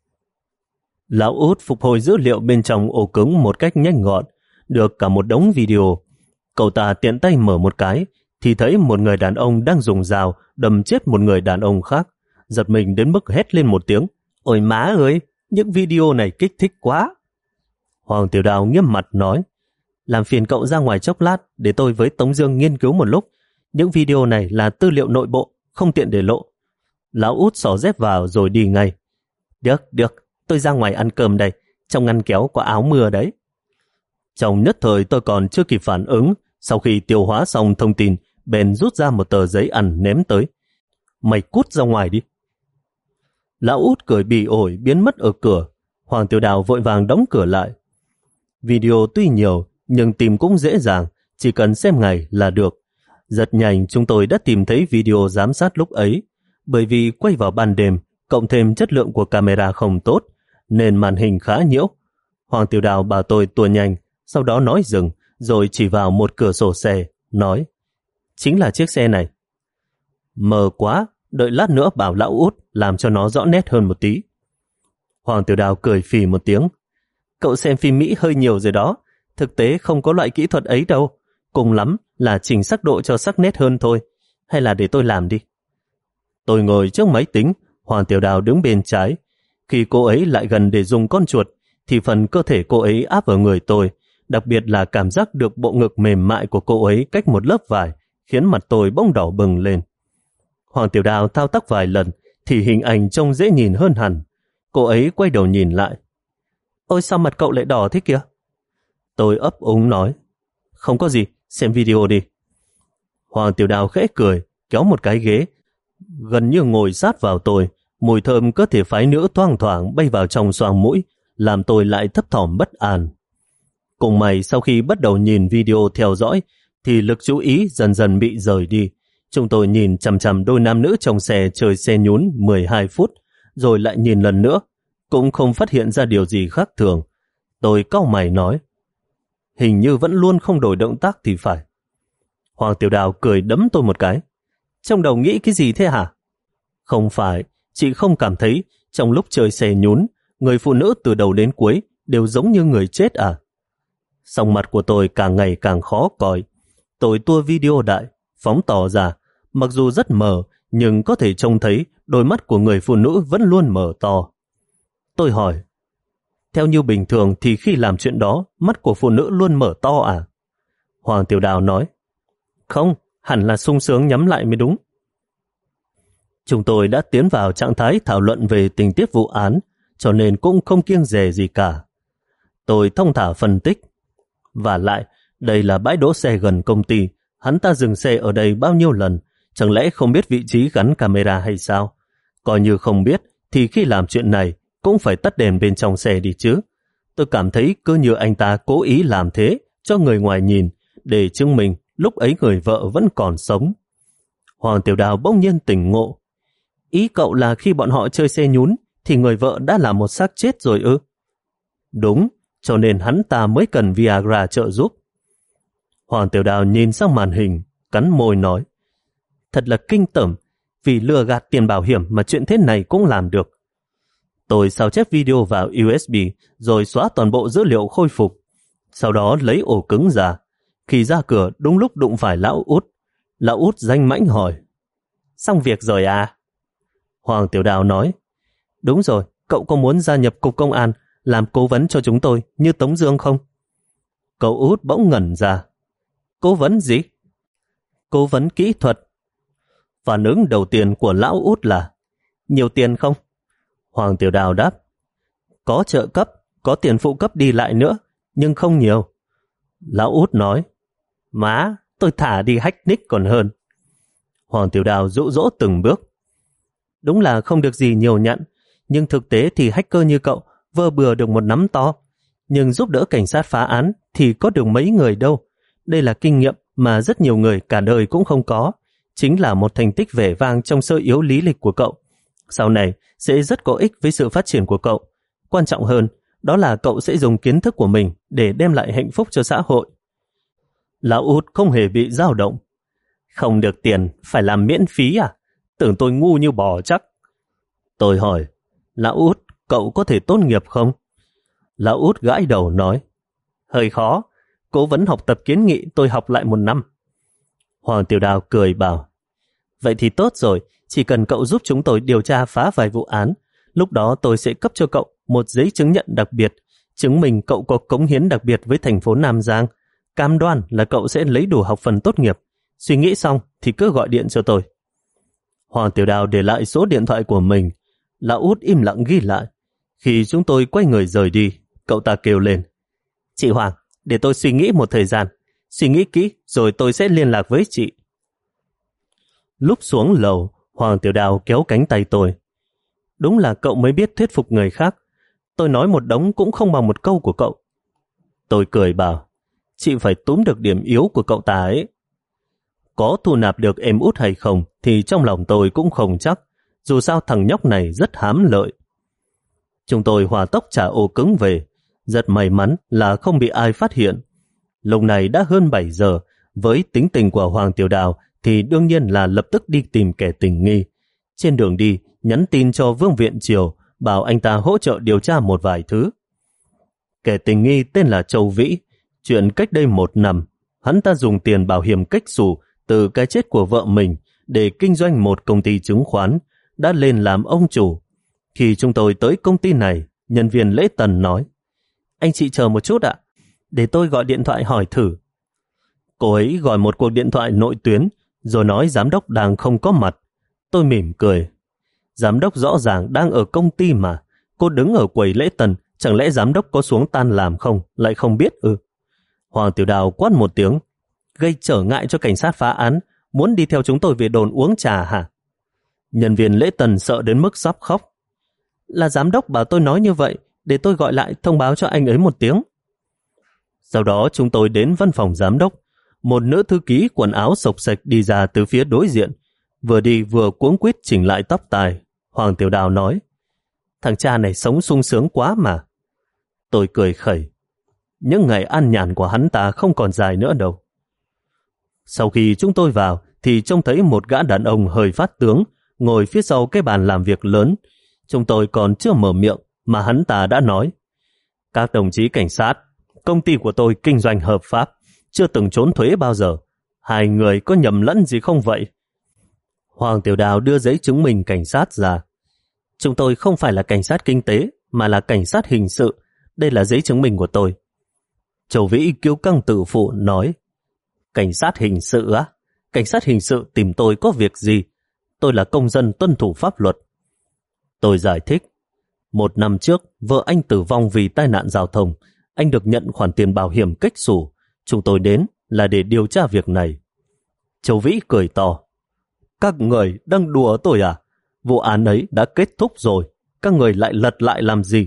Lão Út phục hồi dữ liệu bên trong ổ cứng một cách nhanh gọn, được cả một đống video. Cậu ta tiện tay mở một cái, thì thấy một người đàn ông đang dùng dao đâm chết một người đàn ông khác. Giật mình đến mức hét lên một tiếng, ôi má ơi, những video này kích thích quá. Hoàng Tiểu Đào nghiêm mặt nói, làm phiền cậu ra ngoài chốc lát để tôi với Tống Dương nghiên cứu một lúc. Những video này là tư liệu nội bộ, không tiện để lộ. Lão Út xỏ dép vào rồi đi ngay. Được, được, tôi ra ngoài ăn cơm đây, trong ngăn kéo có áo mưa đấy. Trong nhất thời tôi còn chưa kịp phản ứng, sau khi tiêu hóa xong thông tin, bèn rút ra một tờ giấy ăn ném tới. Mày cút ra ngoài đi. Lão Út cười bỉ ổi biến mất ở cửa. Hoàng Tiểu Đào vội vàng đóng cửa lại. Video tuy nhiều, nhưng tìm cũng dễ dàng, chỉ cần xem ngày là được. Rất nhanh chúng tôi đã tìm thấy video giám sát lúc ấy. Bởi vì quay vào ban đêm, cộng thêm chất lượng của camera không tốt, nên màn hình khá nhiễu. Hoàng Tiểu Đào bảo tôi tua nhanh, sau đó nói dừng, rồi chỉ vào một cửa sổ xe, nói, chính là chiếc xe này. Mờ quá, đợi lát nữa bảo Lão Út làm cho nó rõ nét hơn một tí. Hoàng Tiểu Đào cười phì một tiếng. Cậu xem phim Mỹ hơi nhiều rồi đó, thực tế không có loại kỹ thuật ấy đâu, cùng lắm là chỉnh sắc độ cho sắc nét hơn thôi, hay là để tôi làm đi. Tôi ngồi trước máy tính, Hoàng Tiểu Đào đứng bên trái. Khi cô ấy lại gần để dùng con chuột, thì phần cơ thể cô ấy áp vào người tôi, đặc biệt là cảm giác được bộ ngực mềm mại của cô ấy cách một lớp vải, khiến mặt tôi bỗng đỏ bừng lên. Hoàng Tiểu Đào thao tác vài lần, thì hình ảnh trông dễ nhìn hơn hẳn. Cô ấy quay đầu nhìn lại. Ôi sao mặt cậu lại đỏ thế kìa? Tôi ấp úng nói, không có gì, xem video đi. Hoàng Tiểu Đào khẽ cười, kéo một cái ghế, gần như ngồi sát vào tôi. Mùi thơm cơ thể phái nữ thoang thoảng bay vào trong xoang mũi, làm tôi lại thấp thỏm bất an. Cùng mày sau khi bắt đầu nhìn video theo dõi, thì lực chú ý dần dần bị rời đi. Chúng tôi nhìn chằm chằm đôi nam nữ trong xe chơi xe nhún mười hai phút, rồi lại nhìn lần nữa, cũng không phát hiện ra điều gì khác thường. Tôi cau mày nói, hình như vẫn luôn không đổi động tác thì phải. Hoàng Tiểu Đào cười đấm tôi một cái. Trong đầu nghĩ cái gì thế hả? Không phải, chị không cảm thấy trong lúc chơi xe nhún, người phụ nữ từ đầu đến cuối đều giống như người chết à? Song mặt của tôi càng ngày càng khó coi. Tôi tua video đại, phóng to ra, mặc dù rất mờ, nhưng có thể trông thấy đôi mắt của người phụ nữ vẫn luôn mở to. Tôi hỏi, theo như bình thường thì khi làm chuyện đó, mắt của phụ nữ luôn mở to à? Hoàng Tiểu Đào nói, không, hẳn là sung sướng nhắm lại mới đúng. Chúng tôi đã tiến vào trạng thái thảo luận về tình tiết vụ án, cho nên cũng không kiêng dè gì cả. Tôi thông thả phân tích. Và lại, đây là bãi đỗ xe gần công ty, hắn ta dừng xe ở đây bao nhiêu lần, chẳng lẽ không biết vị trí gắn camera hay sao? Coi như không biết, thì khi làm chuyện này, cũng phải tắt đèn bên trong xe đi chứ. Tôi cảm thấy cứ như anh ta cố ý làm thế, cho người ngoài nhìn, để chứng minh lúc ấy người vợ vẫn còn sống. Hoàng Tiểu Đào bỗng nhiên tỉnh ngộ. Ý cậu là khi bọn họ chơi xe nhún, thì người vợ đã là một xác chết rồi ư? Đúng, cho nên hắn ta mới cần Viagra trợ giúp. Hoàng Tiểu Đào nhìn sang màn hình, cắn môi nói, thật là kinh tởm, vì lừa gạt tiền bảo hiểm mà chuyện thế này cũng làm được. Tôi sao chép video vào u ét bê rồi xóa toàn bộ dữ liệu khôi phục, sau đó lấy ổ cứng ra. Khi ra cửa đúng lúc đụng phải Lão Út. Lão Út danh mãnh hỏi, xong việc rồi à? Hoàng Tiểu Đào nói, đúng rồi, cậu có muốn gia nhập cục công an làm cố vấn cho chúng tôi như Tống Dương không? Cậu Út bỗng ngẩn ra. Cố vấn gì? Cố vấn kỹ thuật. Phản ứng đầu tiên của lão út là: nhiều tiền không? Hoàng Tiểu Đào đáp: có trợ cấp, có tiền phụ cấp đi lại nữa, nhưng không nhiều. Lão út nói: má, tôi thả đi hack nick còn hơn. Hoàng Tiểu Đào dụ dỗ từng bước: đúng là không được gì nhiều nhận, nhưng thực tế thì hacker như cậu vơ bừa được một nắm to, nhưng giúp đỡ cảnh sát phá án thì có được mấy người đâu. Đây là kinh nghiệm mà rất nhiều người cả đời cũng không có, chính là một thành tích vẻ vang trong sơ yếu lý lịch của cậu. Sau này sẽ rất có ích với sự phát triển của cậu. Quan trọng hơn, đó là cậu sẽ dùng kiến thức của mình để đem lại hạnh phúc cho xã hội. Lão út không hề bị dao động. Không được tiền, phải làm miễn phí à? Tưởng tôi ngu như bò chắc. Tôi hỏi: lão út, cậu có thể tốt nghiệp không? Lão út gãi đầu nói: hơi khó, cố vấn học tập kiến nghị tôi học lại một năm. Hoàng Tiểu Đào cười bảo: vậy thì tốt rồi, chỉ cần cậu giúp chúng tôi điều tra phá vài vụ án, lúc đó tôi sẽ cấp cho cậu một giấy chứng nhận đặc biệt, chứng minh cậu có cống hiến đặc biệt với thành phố Nam Giang. Cam đoan là cậu sẽ lấy đủ học phần tốt nghiệp. Suy nghĩ xong thì cứ gọi điện cho tôi. Hoàng Tiểu Đào để lại số điện thoại của mình. Lão út im lặng ghi lại. Khi chúng tôi quay người rời đi, cậu ta kêu lên: chị Hoàng, để tôi suy nghĩ một thời gian. Suy nghĩ kỹ rồi tôi sẽ liên lạc với chị. Lúc xuống lầu, Hoàng Tiểu Đào kéo cánh tay tôi. Đúng là cậu mới biết thuyết phục người khác. Tôi nói một đống cũng không bằng một câu của cậu. Tôi cười bảo: chị phải túm được điểm yếu của cậu ta ấy. Có thu nạp được em út hay không thì trong lòng tôi cũng không chắc. Dù sao thằng nhóc này rất hám lợi. Chúng tôi hỏa tốc trả ô cứng về. Rất may mắn là không bị ai phát hiện. Lúc này đã hơn bảy giờ. Với tính tình của Hoàng Tiểu Đào thì đương nhiên là lập tức đi tìm kẻ tình nghi. Trên đường đi, nhắn tin cho Vương Viện Triều, bảo anh ta hỗ trợ điều tra một vài thứ. Kẻ tình nghi tên là Châu Vĩ. Chuyện cách đây một năm, hắn ta dùng tiền bảo hiểm cách xù từ cái chết của vợ mình để kinh doanh một công ty chứng khoán, đã lên làm ông chủ. Khi chúng tôi tới công ty này, nhân viên lễ tân nói: anh chị chờ một chút ạ, để tôi gọi điện thoại hỏi thử. Cô ấy gọi một cuộc điện thoại nội tuyến, rồi nói giám đốc đang không có mặt. Tôi mỉm cười. Giám đốc rõ ràng đang ở công ty mà. Cô đứng ở quầy lễ tân, chẳng lẽ giám đốc có xuống tan làm không, lại không biết ư? Hoàng Tiểu Đào quát một tiếng: gây trở ngại cho cảnh sát phá án, muốn đi theo chúng tôi về đồn uống trà hả? Nhân viên lễ tân sợ đến mức sắp khóc. Là giám đốc bảo tôi nói như vậy, để tôi gọi lại thông báo cho anh ấy một tiếng. Sau đó chúng tôi đến văn phòng giám đốc. Một nữ thư ký quần áo xộc xệch đi ra từ phía đối diện, vừa đi vừa cuống quýt chỉnh lại tóc tai. Hoàng Tiểu Đào nói: thằng cha này sống sung sướng quá mà. Tôi cười khẩy. Những ngày an nhàn của hắn ta không còn dài nữa đâu. Sau khi chúng tôi vào thì trông thấy một gã đàn ông hơi phát tướng ngồi phía sau cái bàn làm việc lớn. Chúng tôi còn chưa mở miệng mà hắn ta đã nói: các đồng chí cảnh sát, công ty của tôi kinh doanh hợp pháp, chưa từng trốn thuế bao giờ. Hai người có nhầm lẫn gì không vậy? Hoàng Tiểu Đào đưa giấy chứng minh cảnh sát ra. Chúng tôi không phải là cảnh sát kinh tế, mà là cảnh sát hình sự. Đây là giấy chứng minh của tôi. Châu Vĩ kiêu căng tự phụ nói: cảnh sát hình sự á? Cảnh sát hình sự tìm tôi có việc gì? Tôi là công dân tuân thủ pháp luật. Tôi giải thích: một năm trước, vợ anh tử vong vì tai nạn giao thông. Anh được nhận khoản tiền bảo hiểm cách xù. Chúng tôi đến là để điều tra việc này. Châu Vĩ cười to: các người đang đùa tôi à? Vụ án ấy đã kết thúc rồi, các người lại lật lại làm gì?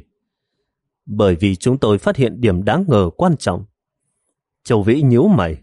Bởi vì chúng tôi phát hiện điểm đáng ngờ quan trọng. Châu Vĩ nhíu mày: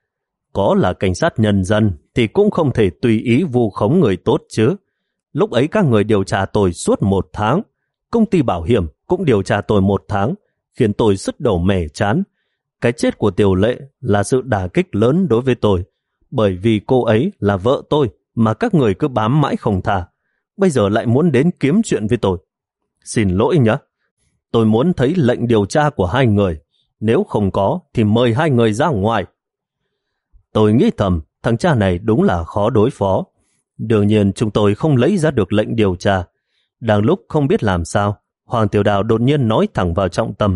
có là cảnh sát nhân dân thì cũng không thể tùy ý vu khống người tốt chứ. Lúc ấy các người điều tra tôi suốt một tháng, công ty bảo hiểm cũng điều tra tôi một tháng, khiến tôi sứt đầu mẻ chán. Cái chết của Tiểu Lệ là sự đả kích lớn đối với tôi, bởi vì cô ấy là vợ tôi mà các người cứ bám mãi không tha. Bây giờ lại muốn đến kiếm chuyện với tôi. Xin lỗi nhé, tôi muốn thấy lệnh điều tra của hai người. Nếu không có thì mời hai người ra ngoài. Tôi nghĩ thầm, thằng cha này đúng là khó đối phó. Đương nhiên chúng tôi không lấy ra được lệnh điều tra. Đang lúc không biết làm sao, Hoàng Tiểu Đào đột nhiên nói thẳng vào trọng tâm: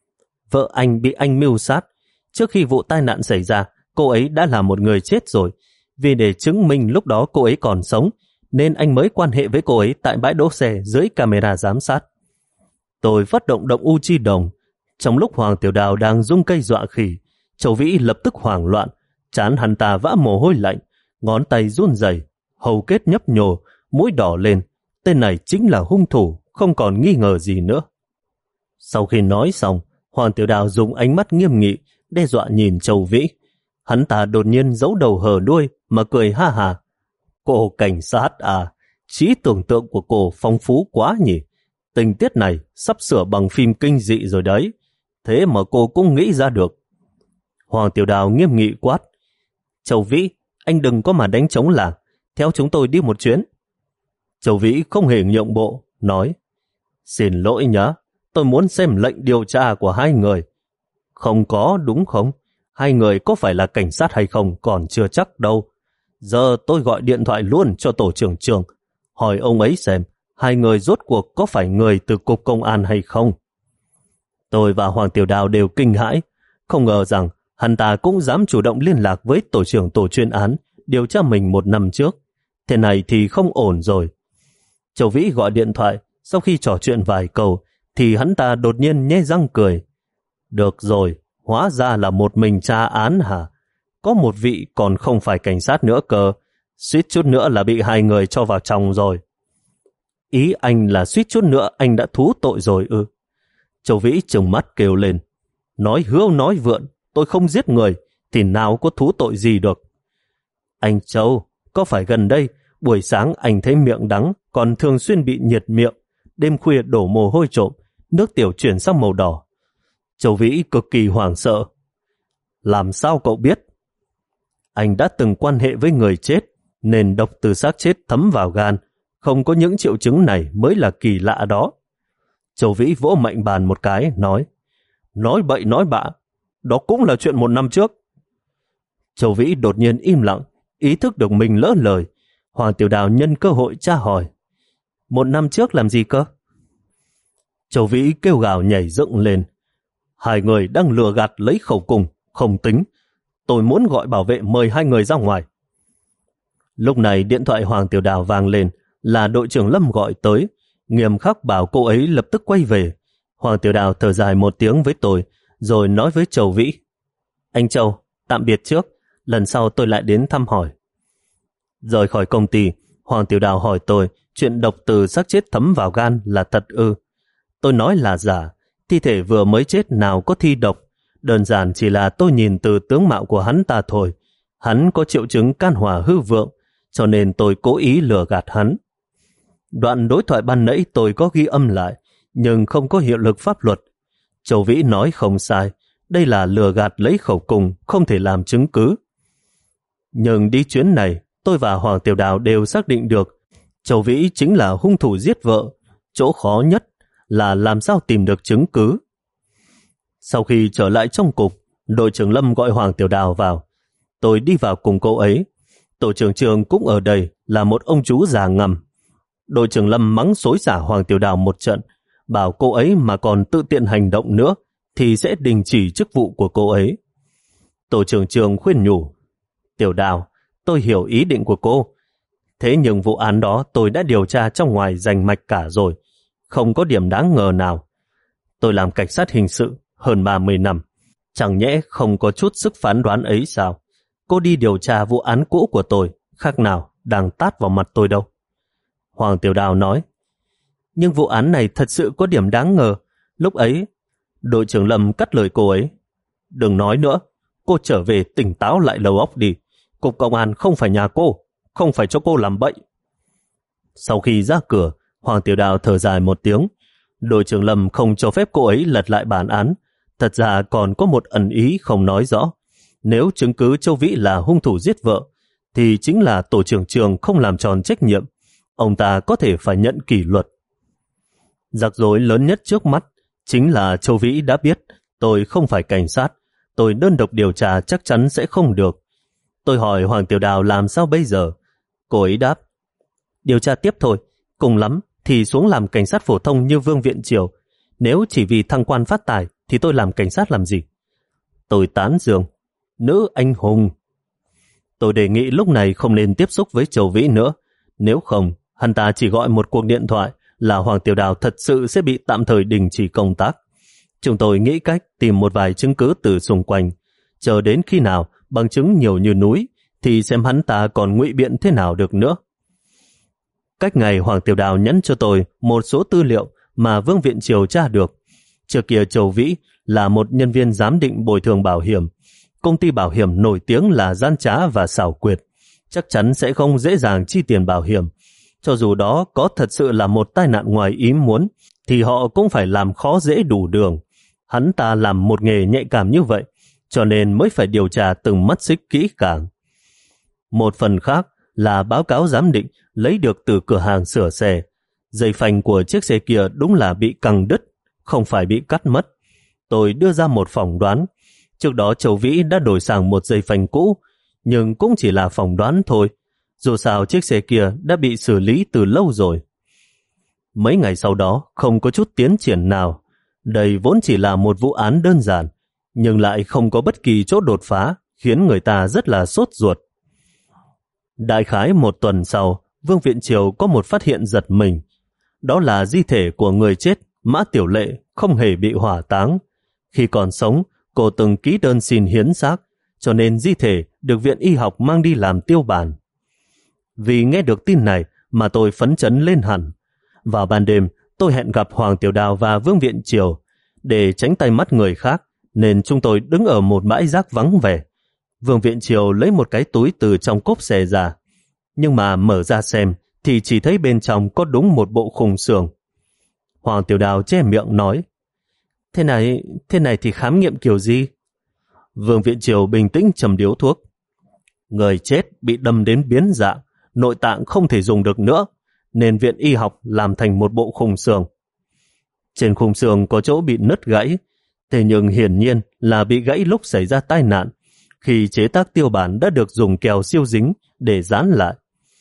vợ anh bị anh mưu sát. Trước khi vụ tai nạn xảy ra, cô ấy đã là một người chết rồi. Vì để chứng minh lúc đó cô ấy còn sống, nên anh mới quan hệ với cô ấy tại bãi đỗ xe dưới camera giám sát. Tôi phát động động u chi đồng. Trong lúc Hoàng Tiểu Đào đang rung cây dọa khỉ, Châu Vĩ lập tức hoảng loạn, trán hắn ta vã mồ hôi lạnh, ngón tay run rẩy, hầu kết nhấp nhô, mũi đỏ lên. Tên này chính là hung thủ, không còn nghi ngờ gì nữa. Sau khi nói xong, Hoàng Tiểu Đào dùng ánh mắt nghiêm nghị, đe dọa nhìn Châu Vĩ. Hắn ta đột nhiên giấu đầu hở đuôi mà cười ha hà. Cô cảnh sát à, trí tưởng tượng của cô phong phú quá nhỉ. Tình tiết này sắp sửa bằng phim kinh dị rồi đấy. Thế mà cô cũng nghĩ ra được. Hoàng Tiểu Đào nghiêm nghị quát. Châu Vĩ, anh đừng có mà đánh trống lảng, theo chúng tôi đi một chuyến. Châu Vĩ không hề nhượng bộ, nói. Xin lỗi nhá, tôi muốn xem lệnh điều tra của hai người. Không có đúng không? Hai người có phải là cảnh sát hay không còn chưa chắc đâu. Giờ tôi gọi điện thoại luôn cho tổ trưởng trường, hỏi ông ấy xem hai người rốt cuộc có phải người từ cục công an hay không. Tôi và Hoàng Tiểu Đào đều kinh hãi, không ngờ rằng hắn ta cũng dám chủ động liên lạc với tổ trưởng tổ chuyên án điều tra mình một năm trước. Thế này thì không ổn rồi. Châu Vĩ gọi điện thoại, sau khi trò chuyện vài câu thì hắn ta đột nhiên nhe răng cười. Được rồi, hóa ra là một mình tra án hả? Có một vị còn không phải cảnh sát nữa cơ, suýt chút nữa là bị hai người cho vào trong rồi. Ý anh là suýt chút nữa anh đã thú tội rồi ư? Châu Vĩ trừng mắt kêu lên. Nói hưu nói vượn, tôi không giết người, thì nào có thú tội gì được. Anh Châu, có phải gần đây, buổi sáng anh thấy miệng đắng, còn thường xuyên bị nhiệt miệng, đêm khuya đổ mồ hôi trộm, nước tiểu chuyển sang màu đỏ. Châu Vĩ cực kỳ hoảng sợ. Làm sao cậu biết? Anh đã từng quan hệ với người chết, nên độc từ xác chết thấm vào gan. Không có những triệu chứng này mới là kỳ lạ đó. Châu Vĩ vỗ mạnh bàn một cái, nói. Nói bậy nói bạ, đó cũng là chuyện một năm trước. Châu Vĩ đột nhiên im lặng, ý thức được mình lỡ lời. Hoàng Tiểu Đào nhân cơ hội tra hỏi. Một năm trước làm gì cơ? Châu Vĩ kêu gào nhảy dựng lên. Hai người đang lừa gạt lấy khẩu cung, không tính. Tôi muốn gọi bảo vệ mời hai người ra ngoài. Lúc này điện thoại Hoàng Tiểu Đào vang lên, là đội trưởng Lâm gọi tới, nghiêm khắc bảo cô ấy lập tức quay về. Hoàng Tiểu Đào thở dài một tiếng với tôi, rồi nói với Châu Vĩ. Anh Châu, tạm biệt trước, lần sau tôi lại đến thăm hỏi. Rời khỏi công ty, Hoàng Tiểu Đào hỏi tôi chuyện độc từ xác chết thấm vào gan là thật ư. Tôi nói là giả, thi thể vừa mới chết nào có thi độc, đơn giản chỉ là tôi nhìn từ tướng mạo của hắn ta thôi. Hắn có triệu chứng can hỏa hư vượng, cho nên tôi cố ý lừa gạt hắn. Đoạn đối thoại ban nãy tôi có ghi âm lại, nhưng không có hiệu lực pháp luật. Châu Vĩ nói không sai, đây là lừa gạt lấy khẩu cung, không thể làm chứng cứ. Nhưng đi chuyến này, tôi và Hoàng Tiểu Đào đều xác định được Châu Vĩ chính là hung thủ giết vợ. Chỗ khó nhất là làm sao tìm được chứng cứ. Sau khi trở lại trong cục, đội trưởng Lâm gọi Hoàng Tiểu Đào vào. Tôi đi vào cùng cô ấy. Tổ trưởng trường cũng ở đây, là một ông chú già ngầm. Đội trưởng Lâm mắng xối xả Hoàng Tiểu Đào một trận, bảo cô ấy mà còn tự tiện hành động nữa thì sẽ đình chỉ chức vụ của cô ấy. Tổ trưởng trường khuyên nhủ. Tiểu Đào, tôi hiểu ý định của cô. Thế nhưng vụ án đó tôi đã điều tra trong ngoài rành mạch cả rồi. Không có điểm đáng ngờ nào. Tôi làm cảnh sát hình sự hơn ba mươi năm. Chẳng nhẽ không có chút sức phán đoán ấy sao? Cô đi điều tra vụ án cũ của tôi, khác nào đang tát vào mặt tôi đâu. Hoàng Tiểu Đào nói. Nhưng vụ án này thật sự có điểm đáng ngờ. Lúc ấy, đội trưởng Lâm cắt lời cô ấy. Đừng nói nữa, cô trở về tỉnh táo lại đầu óc đi. Cục công an không phải nhà cô, không phải cho cô làm bậy. Sau khi ra cửa, Hoàng Tiểu Đào thở dài một tiếng. Đội trưởng Lâm không cho phép cô ấy lật lại bản án. Thật ra còn có một ẩn ý không nói rõ. Nếu chứng cứ Châu Vĩ là hung thủ giết vợ, thì chính là tổ trưởng trường không làm tròn trách nhiệm. Ông ta có thể phải nhận kỷ luật. Rắc rối lớn nhất trước mắt chính là Châu Vĩ đã biết tôi không phải cảnh sát. Tôi đơn độc điều tra chắc chắn sẽ không được. Tôi hỏi Hoàng Tiểu Đào làm sao bây giờ. Cô ấy đáp. Điều tra tiếp thôi, cùng lắm thì xuống làm cảnh sát phổ thông như Vương Viện Triều. Nếu chỉ vì thăng quan phát tài thì tôi làm cảnh sát làm gì? Tôi tán dương. Nữ anh hùng. Tôi đề nghị lúc này không nên tiếp xúc với Châu Vĩ nữa. Nếu không, hắn ta chỉ gọi một cuộc điện thoại là Hoàng Tiểu Đào thật sự sẽ bị tạm thời đình chỉ công tác. Chúng tôi nghĩ cách tìm một vài chứng cứ từ xung quanh, chờ đến khi nào bằng chứng nhiều như núi thì xem hắn ta còn ngụy biện thế nào được nữa. Cách ngày Hoàng Tiểu Đào nhắn cho tôi một số tư liệu mà Vương Viện Triều tra được. Trước kia Châu Vĩ là một nhân viên giám định bồi thường bảo hiểm. Công ty bảo hiểm nổi tiếng là gian trá và xảo quyệt, chắc chắn sẽ không dễ dàng chi tiền bảo hiểm. Cho dù đó có thật sự là một tai nạn ngoài ý muốn, thì họ cũng phải làm khó dễ đủ đường. Hắn ta làm một nghề nhạy cảm như vậy, cho nên mới phải điều tra từng mắt xích kỹ càng. Một phần khác là báo cáo giám định lấy được từ cửa hàng sửa xe. Dây phanh của chiếc xe kia đúng là bị căng đứt, không phải bị cắt mất. Tôi đưa ra một phỏng đoán. Trước đó Châu Vĩ đã đổi sang một dây phanh cũ, nhưng cũng chỉ là phỏng đoán thôi. Dù sao chiếc xe kia đã bị xử lý từ lâu rồi. Mấy ngày sau đó không có chút tiến triển nào. Đây vốn chỉ là một vụ án đơn giản, nhưng lại không có bất kỳ chỗ đột phá, khiến người ta rất là sốt ruột. Đại khái một tuần sau, Vương Viện Triều có một phát hiện giật mình. Đó là di thể của người chết Mã Tiểu Lệ không hề bị hỏa táng. Khi còn sống, cô từng ký đơn xin hiến xác, cho nên di thể được Viện Y học mang đi làm tiêu bản. Vì nghe được tin này mà tôi phấn chấn lên hẳn. Vào ban đêm, tôi hẹn gặp Hoàng Tiểu Đào và Vương Viện Triều. Để tránh tay mắt người khác, nên chúng tôi đứng ở một bãi rác vắng vẻ. Vương Viện Triều lấy một cái túi từ trong cốp xe ra. Nhưng mà mở ra xem, thì chỉ thấy bên trong có đúng một bộ khung xương. Hoàng Tiểu Đào che miệng nói, Thế này, thế này thì khám nghiệm kiểu gì? Vương Viện Triều bình tĩnh châm điếu thuốc. Người chết bị đâm đến biến dạng, nội tạng không thể dùng được nữa, nên Viện Y học làm thành một bộ khung xương. Trên khung xương có chỗ bị nứt gãy, thế nhưng hiển nhiên là bị gãy lúc xảy ra tai nạn, khi chế tác tiêu bản đã được dùng keo siêu dính để dán lại.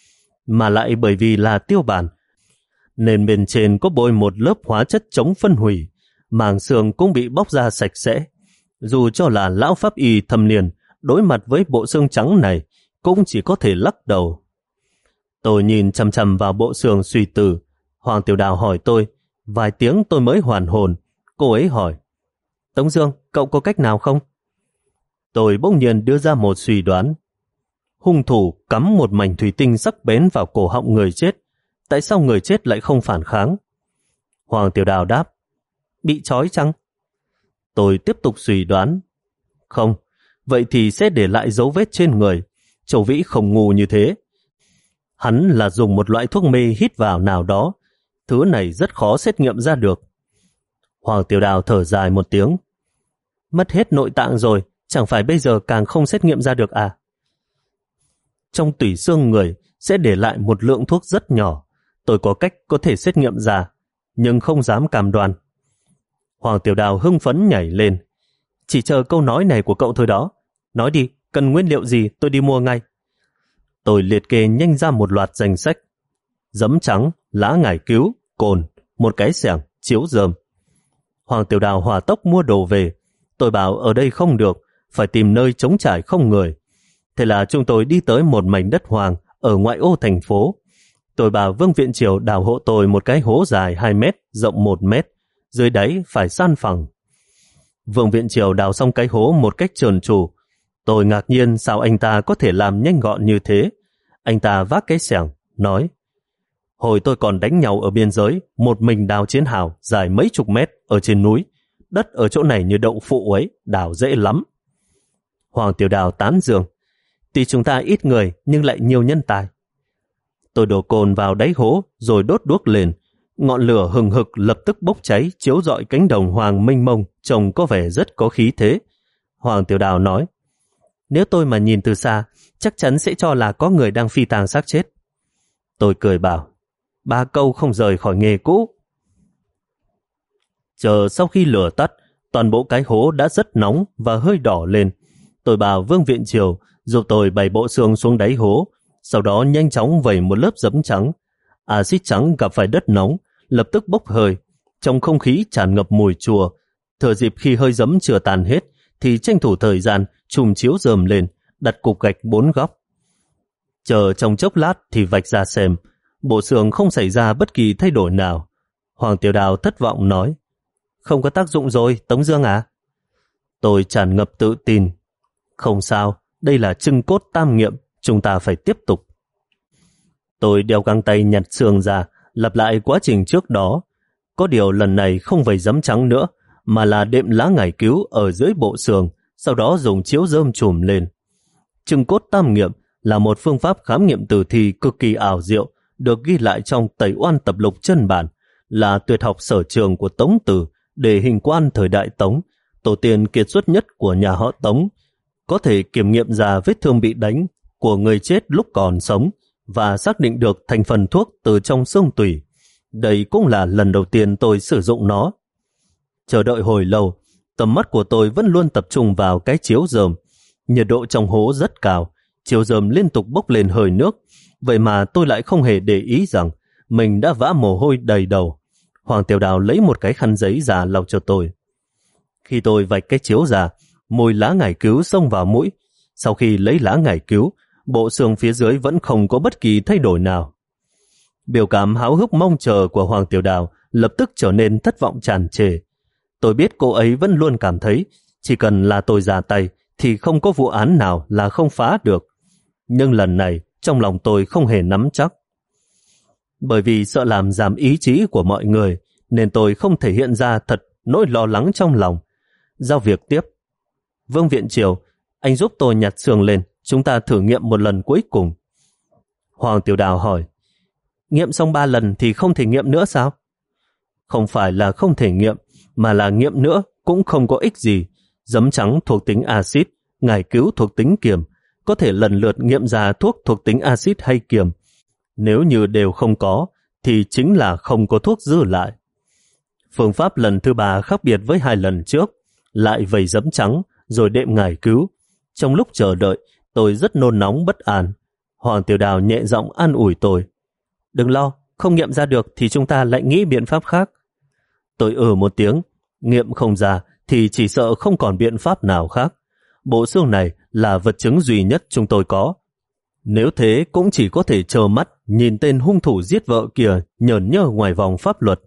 Mà lại bởi vì là tiêu bản, nên bên trên có bôi một lớp hóa chất chống phân hủy, màng xương cũng bị bóc ra sạch sẽ. Dù cho là lão pháp y thâm niên, đối mặt với bộ xương trắng này, cũng chỉ có thể lắc đầu. Tôi nhìn chằm chằm vào bộ xương suy tư. Hoàng Tiểu Đào hỏi tôi, vài tiếng tôi mới hoàn hồn. Cô ấy hỏi, Tống Dương, cậu có cách nào không? Tôi bỗng nhiên đưa ra một suy đoán. Hung thủ cắm một mảnh thủy tinh sắc bén vào cổ họng người chết. Tại sao người chết lại không phản kháng? Hoàng Tiểu Đào đáp, bị trói chăng? Tôi tiếp tục suy đoán. Không, vậy thì sẽ để lại dấu vết trên người. Châu Vĩ không ngu như thế. Hắn là dùng một loại thuốc mê hít vào nào đó. Thứ này rất khó xét nghiệm ra được. Hoàng Tiểu Đào thở dài một tiếng. Mất hết nội tạng rồi, chẳng phải bây giờ càng không xét nghiệm ra được à? Trong tủy xương người sẽ để lại một lượng thuốc rất nhỏ. Tôi có cách có thể xét nghiệm ra, nhưng không dám cam đoan. Hoàng Tiểu Đào hưng phấn nhảy lên. Chỉ chờ câu nói này của cậu thôi đó. Nói đi, cần nguyên liệu gì tôi đi mua ngay. Tôi liệt kê nhanh ra một loạt danh sách. Giấm trắng, lá ngải cứu, cồn, một cái xẻng, chiếu rơm. Hoàng Tiểu Đào hỏa tốc mua đồ về. Tôi bảo ở đây không được, phải tìm nơi trống trải không người. Thế là chúng tôi đi tới một mảnh đất hoang ở ngoại ô thành phố. Tôi bảo Vương Viện Triều đào hộ tôi một cái hố dài hai mét, rộng một mét, dưới đáy phải san phẳng. Vương Viện Triều đào xong cái hố một cách trơn tru. Tôi ngạc nhiên sao anh ta có thể làm nhanh gọn như thế. Anh ta vác cái xẻng, nói, hồi tôi còn đánh nhau ở biên giới, một mình đào chiến hào dài mấy chục mét ở trên núi. Đất ở chỗ này như đậu phụ ấy, đào dễ lắm. Hoàng Tiểu Đào tán dương, tuy chúng ta ít người nhưng lại nhiều nhân tài. Tôi đổ cồn vào đáy hố rồi đốt đuốc lên. Ngọn lửa hừng hực lập tức bốc cháy, chiếu rọi cánh đồng hoang mênh mông, trông có vẻ rất có khí thế. Hoàng Tiểu Đào nói, nếu tôi mà nhìn từ xa, chắc chắn sẽ cho là có người đang phi tang xác chết. Tôi cười bảo, ba câu không rời khỏi nghề cũ. Chờ sau khi lửa tắt, toàn bộ cái hố đã rất nóng và hơi đỏ lên. Tôi bảo Vương Viện Triều giúp tôi bày bộ xương xuống đáy hố, sau đó nhanh chóng vẩy một lớp giấm trắng. Axit trắng gặp phải đất nóng, lập tức bốc hơi. Trong không khí tràn ngập mùi chua. Thừa dịp khi hơi giấm chưa tàn hết, thì tranh thủ thời gian trùm chiếu rơm lên, đặt cục gạch bốn góc. Chờ trong chốc lát thì vạch ra xem, bộ xương không xảy ra bất kỳ thay đổi nào. Hoàng Tiểu Đào thất vọng nói, không có tác dụng rồi, Tống Dương à? Tôi tràn ngập tự tin, không sao, đây là trưng cốt tam nghiệm, chúng ta phải tiếp tục. Tôi đeo găng tay nhặt xương ra, lặp lại quá trình trước đó. Có điều lần này không vẩy giấm trắng nữa, mà là đệm lá ngải cứu ở dưới bộ xương, sau đó dùng chiếu rơm trùm lên. Trưng cốt tam nghiệm là một phương pháp khám nghiệm tử thi cực kỳ ảo diệu, được ghi lại trong Tẩy Oan Tập Lục chân bản, là tuyệt học sở trường của Tống Tử để hình quan thời đại Tống, tổ tiên kiệt xuất nhất của nhà họ Tống, có thể kiểm nghiệm ra vết thương bị đánh của người chết lúc còn sống và xác định được thành phần thuốc từ trong xương tủy. Đây cũng là lần đầu tiên tôi sử dụng nó. Chờ đợi hồi lâu, tầm mắt của tôi vẫn luôn tập trung vào cái chiếu rơm. Nhiệt độ trong hố rất cao, chiếu rơm liên tục bốc lên hơi nước, vậy mà tôi lại không hề để ý rằng mình đã vã mồ hôi đầy đầu. Hoàng Tiểu Đào lấy một cái khăn giấy ra lau cho tôi. Khi tôi vạch cái chiếu ra, mùi lá ngải cứu xông vào mũi. Sau khi lấy lá ngải cứu, bộ xương phía dưới vẫn không có bất kỳ thay đổi nào. Biểu cảm háo hức mong chờ của Hoàng Tiểu Đào lập tức trở nên thất vọng tràn trề. Tôi biết cô ấy vẫn luôn cảm thấy chỉ cần là tôi ra tay thì không có vụ án nào là không phá được. Nhưng lần này trong lòng tôi không hề nắm chắc. Bởi vì sợ làm giảm ý chí của mọi người nên tôi không thể hiện ra thật nỗi lo lắng trong lòng. Giao việc tiếp. Vương Viện Triều, anh giúp tôi nhặt xương lên, chúng ta thử nghiệm một lần cuối cùng. Hoàng Tiểu Đào hỏi, nghiệm xong ba lần thì không thể nghiệm nữa sao? Không phải là không thể nghiệm, mà là nghiệm nữa cũng không có ích gì. Giấm trắng thuộc tính axit, ngải cứu thuộc tính kiềm, có thể lần lượt nghiệm ra thuốc thuộc tính axit hay kiềm. Nếu như đều không có, thì chính là không có thuốc dư lại. Phương pháp lần thứ ba khác biệt với hai lần trước, lại vẩy giấm trắng rồi đệm ngải cứu. Trong lúc chờ đợi, tôi rất nôn nóng bất an. Hoàng Tiểu Đào nhẹ giọng an ủi tôi. Đừng lo, không nghiệm ra được thì chúng ta lại nghĩ biện pháp khác. Tôi ừ một tiếng, nghiệm không ra thì chỉ sợ không còn biện pháp nào khác. Bộ xương này là vật chứng duy nhất chúng tôi có. Nếu thế cũng chỉ có thể trơ mắt nhìn tên hung thủ giết vợ kia nhởn nhơ ngoài vòng pháp luật.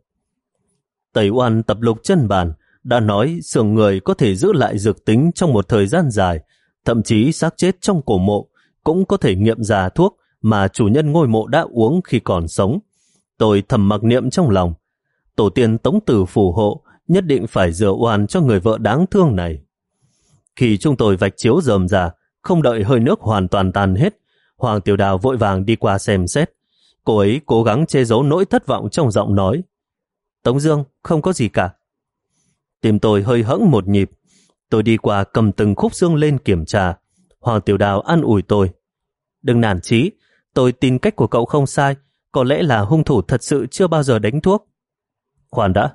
Tẩy Oan Tập Lục chân bản đã nói xương người có thể giữ lại dược tính trong một thời gian dài, thậm chí xác chết trong cổ mộ cũng có thể nghiệm ra thuốc mà chủ nhân ngôi mộ đã uống khi còn sống. Tôi thầm mặc niệm trong lòng, tổ tiên Tống Tử phù hộ, nhất định phải rửa oan cho người vợ đáng thương này. Khi chúng tôi vạch chiếu rơm ra, không đợi hơi nước hoàn toàn tan hết, Hoàng Tiểu Đào vội vàng đi qua xem xét. Cô ấy cố gắng che giấu nỗi thất vọng trong giọng nói. Tống Dương, không có gì cả. Tim tôi hơi hẫng một nhịp. Tôi đi qua cầm từng khúc xương lên kiểm tra. Hoàng Tiểu Đào an ủi tôi. Đừng nản chí, tôi tin cách của cậu không sai. Có lẽ là hung thủ thật sự chưa bao giờ đánh thuốc. Khoan đã.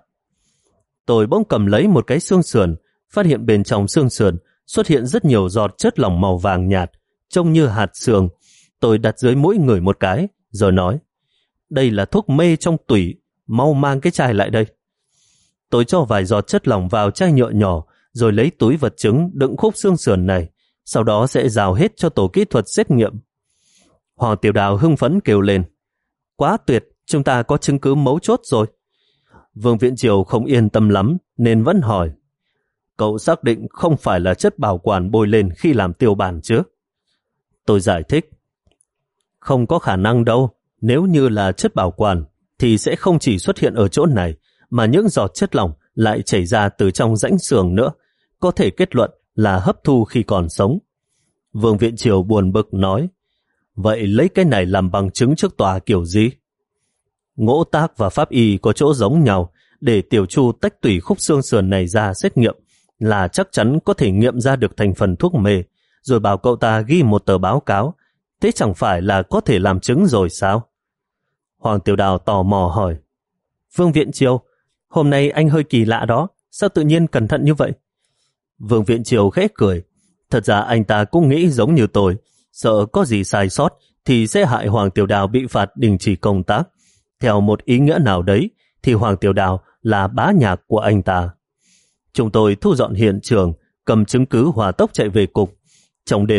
Tôi bỗng cầm lấy một cái xương sườn, phát hiện bên trong xương sườn xuất hiện rất nhiều giọt chất lỏng màu vàng nhạt, trông như hạt xương. Tôi đặt dưới mũi ngửi một cái, rồi nói, đây là thuốc mê trong tủy, mau mang cái chai lại đây. Tôi cho vài giọt chất lỏng vào chai nhựa nhỏ, rồi lấy túi vật chứng đựng khúc xương sườn này, sau đó sẽ rào hết cho tổ kỹ thuật xét nghiệm. Hoàng Tiểu Đào hưng phấn kêu lên, quá tuyệt, chúng ta có chứng cứ mấu chốt rồi. Vương Viễn Triều không yên tâm lắm nên vẫn hỏi, cậu xác định không phải là chất bảo quản bôi lên khi làm tiêu bản chứ? Tôi giải thích, không có khả năng đâu, nếu như là chất bảo quản thì sẽ không chỉ xuất hiện ở chỗ này, mà những giọt chất lỏng lại chảy ra từ trong rãnh xương nữa, có thể kết luận là hấp thu khi còn sống. Vương Viễn Triều buồn bực nói, vậy lấy cái này làm bằng chứng trước tòa kiểu gì? Ngỗ tác và pháp y có chỗ giống nhau, để Tiểu Chu tách tủy khúc xương sườn này ra xét nghiệm là chắc chắn có thể nghiệm ra được thành phần thuốc mê, rồi bảo cậu ta ghi một tờ báo cáo, thế chẳng phải là có thể làm chứng rồi sao? Hoàng Tiểu Đào tò mò hỏi, Vương Viễn Triều, hôm nay anh hơi kỳ lạ đó, sao tự nhiên cẩn thận như vậy? Vương Viễn Triều khẽ cười, thật ra anh ta cũng nghĩ giống như tôi, sợ có gì sai sót thì sẽ hại Hoàng Tiểu Đào bị phạt đình chỉ công tác. Theo một ý nghĩa nào đấy thì Hoàng Tiểu Đào là bá nhạc của anh ta. Chúng tôi thu dọn hiện trường, cầm chứng cứ hỏa tốc chạy về cục. Trong đêm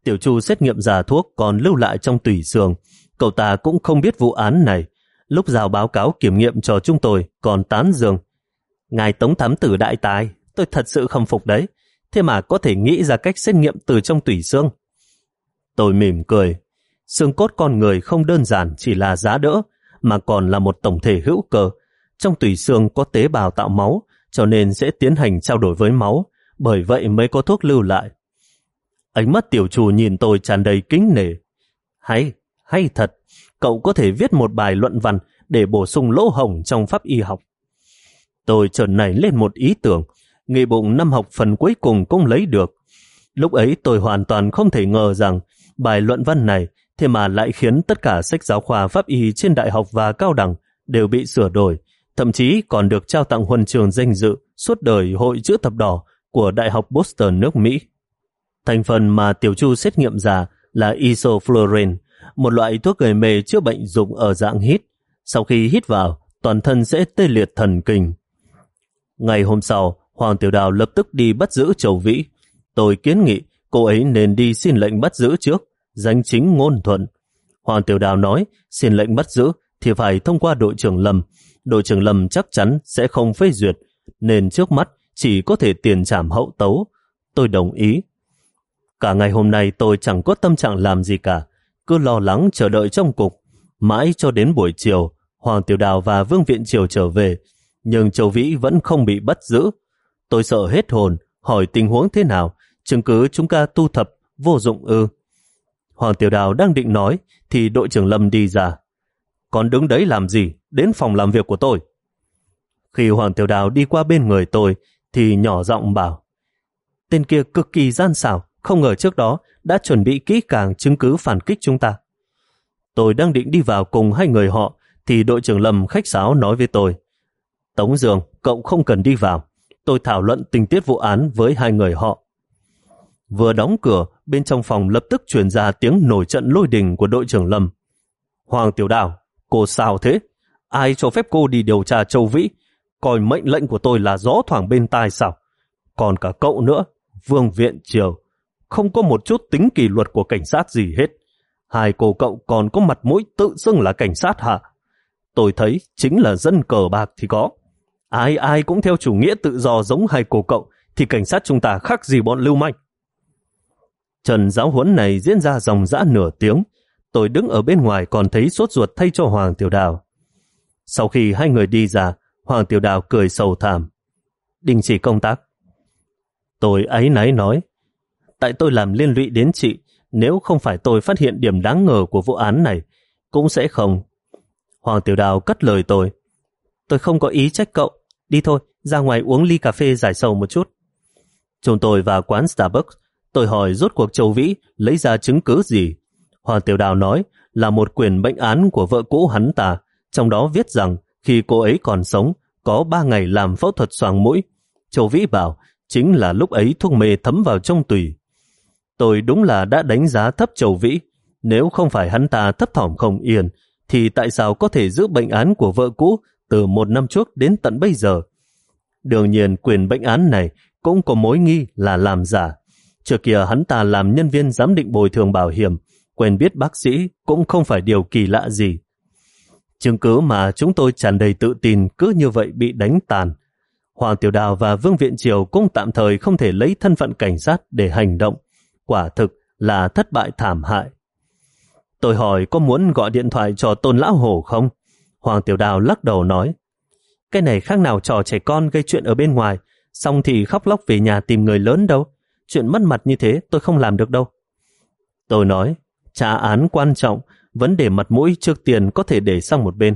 Tiểu Chu xét nghiệm giả thuốc còn lưu lại trong tủy xương. Cậu ta cũng không biết vụ án này. Lúc giao báo cáo kiểm nghiệm cho chúng tôi còn tán dương: ngài Tống thám tử đại tài, tôi thật sự khâm phục đấy. Thế mà có thể nghĩ ra cách xét nghiệm từ trong tủy xương. Tôi mỉm cười. Xương cốt con người không đơn giản chỉ là giá đỡ, mà còn là một tổng thể hữu cơ. Trong tủy xương có tế bào tạo máu, cho nên sẽ tiến hành trao đổi với máu, bởi vậy mới có thuốc lưu lại. Ánh mắt Tiểu Chu nhìn tôi tràn đầy kính nể. Hay, hay thật, cậu có thể viết một bài luận văn để bổ sung lỗ hổng trong pháp y học. Tôi chợt nảy lên một ý tưởng, nghĩ bụng năm học phần cuối cùng cũng lấy được. Lúc ấy tôi hoàn toàn không thể ngờ rằng bài luận văn này thế mà lại khiến tất cả sách giáo khoa pháp y trên đại học và cao đẳng đều bị sửa đổi, thậm chí còn được trao tặng huân chương danh dự suốt đời Hội Chữ Thập Đỏ của Đại học Boston nước Mỹ. Thành phần mà Tiểu Chu xét nghiệm ra là isoflurane, một loại thuốc gây mê chữa bệnh dùng ở dạng hít. Sau khi hít vào, toàn thân sẽ tê liệt thần kinh. Ngày hôm sau, Hoàng Tiểu Đào lập tức đi bắt giữ Châu Vĩ. Tôi kiến nghị cô ấy nên đi xin lệnh bắt giữ trước, danh chính ngôn thuận. Hoàng Tiểu Đào nói xin lệnh bắt giữ thì phải thông qua đội trưởng Lâm. Đội trưởng Lâm chắc chắn sẽ không phê duyệt, nên trước mắt chỉ có thể tiền trảm hậu tấu. Tôi đồng ý. Cả ngày hôm nay tôi chẳng có tâm trạng làm gì cả, cứ lo lắng chờ đợi trong cục. Mãi cho đến buổi chiều, Hoàng Tiểu Đào và Vương Viện Triều trở về, nhưng Châu Vĩ vẫn không bị bắt giữ. Tôi sợ hết hồn, hỏi tình huống thế nào, chứng cứ chúng ta thu thập vô dụng ư? Hoàng Tiểu Đào đang định nói thì đội trưởng Lâm đi ra. Còn đứng đấy làm gì, đến phòng làm việc của tôi. Khi Hoàng Tiểu Đào đi qua bên người tôi thì nhỏ giọng bảo: tên kia cực kỳ gian xảo, không ngờ trước đó đã chuẩn bị kỹ càng chứng cứ phản kích chúng ta. Tôi đang định đi vào cùng hai người họ thì đội trưởng Lâm khách sáo nói với tôi: Tống Dương, cậu không cần đi vào, tôi thảo luận tình tiết vụ án với hai người họ. Vừa đóng cửa, bên trong phòng lập tức truyền ra tiếng nổi trận lôi đình của đội trưởng Lâm. Hoàng Tiểu Đào, cô sao thế? Ai cho phép cô đi điều tra Châu Vĩ? Coi mệnh lệnh của tôi là gió thoảng bên tai sao? Còn cả cậu nữa, Vương Viện Triều, không có một chút tính kỷ luật của cảnh sát gì hết. Hai cô cậu còn có mặt mũi tự xưng là cảnh sát hả? Tôi thấy chính là dân cờ bạc thì có. Ai ai cũng theo chủ nghĩa tự do giống hai cô cậu thì cảnh sát chúng ta khác gì bọn lưu manh. Trận giáo huấn này diễn ra dòng dã nửa tiếng. Tôi đứng ở bên ngoài còn thấy sốt ruột thay cho Hoàng Tiểu Đào. Sau khi hai người đi ra, Hoàng Tiểu Đào cười sầu thảm. Đình chỉ công tác. Tôi áy náy nói: tại tôi làm liên lụy đến chị, nếu không phải tôi phát hiện điểm đáng ngờ của vụ án này, cũng sẽ không. Hoàng Tiểu Đào cắt lời tôi: tôi không có ý trách cậu, đi thôi, ra ngoài uống ly cà phê giải sầu một chút. Chúng tôi vào quán Starbucks, tôi hỏi rốt cuộc Châu Vĩ lấy ra chứng cứ gì. Hoàng Tiểu Đào nói là một quyển bệnh án của vợ cũ hắn ta, trong đó viết rằng khi cô ấy còn sống, có ba ngày làm phẫu thuật xoàng mũi. Châu Vĩ bảo chính là lúc ấy thuốc mê thấm vào trong tủy. Tôi đúng là đã đánh giá thấp Châu Vĩ. Nếu không phải hắn ta thấp thỏm không yên, thì tại sao có thể giữ bệnh án của vợ cũ từ một năm trước đến tận bây giờ? Đương nhiên quyền bệnh án này cũng có mối nghi là làm giả. Trước kia hắn ta làm nhân viên giám định bồi thường bảo hiểm, quen biết bác sĩ cũng không phải điều kỳ lạ gì. Chứng cứ mà chúng tôi tràn đầy tự tin cứ như vậy bị đánh tàn. Hoàng Tiểu Đào và Vương Viện Triều cũng tạm thời không thể lấy thân phận cảnh sát để hành động. Quả thực là thất bại thảm hại. Tôi hỏi có muốn gọi điện thoại cho Tôn Lão Hổ không? Hoàng Tiểu Đào lắc đầu nói: cái này khác nào trò trẻ con gây chuyện ở bên ngoài, xong thì khóc lóc về nhà tìm người lớn đâu. Chuyện mất mặt như thế tôi không làm được đâu. Tôi nói: trả án quan trọng, vấn đề mặt mũi trước tiền có thể để sang một bên.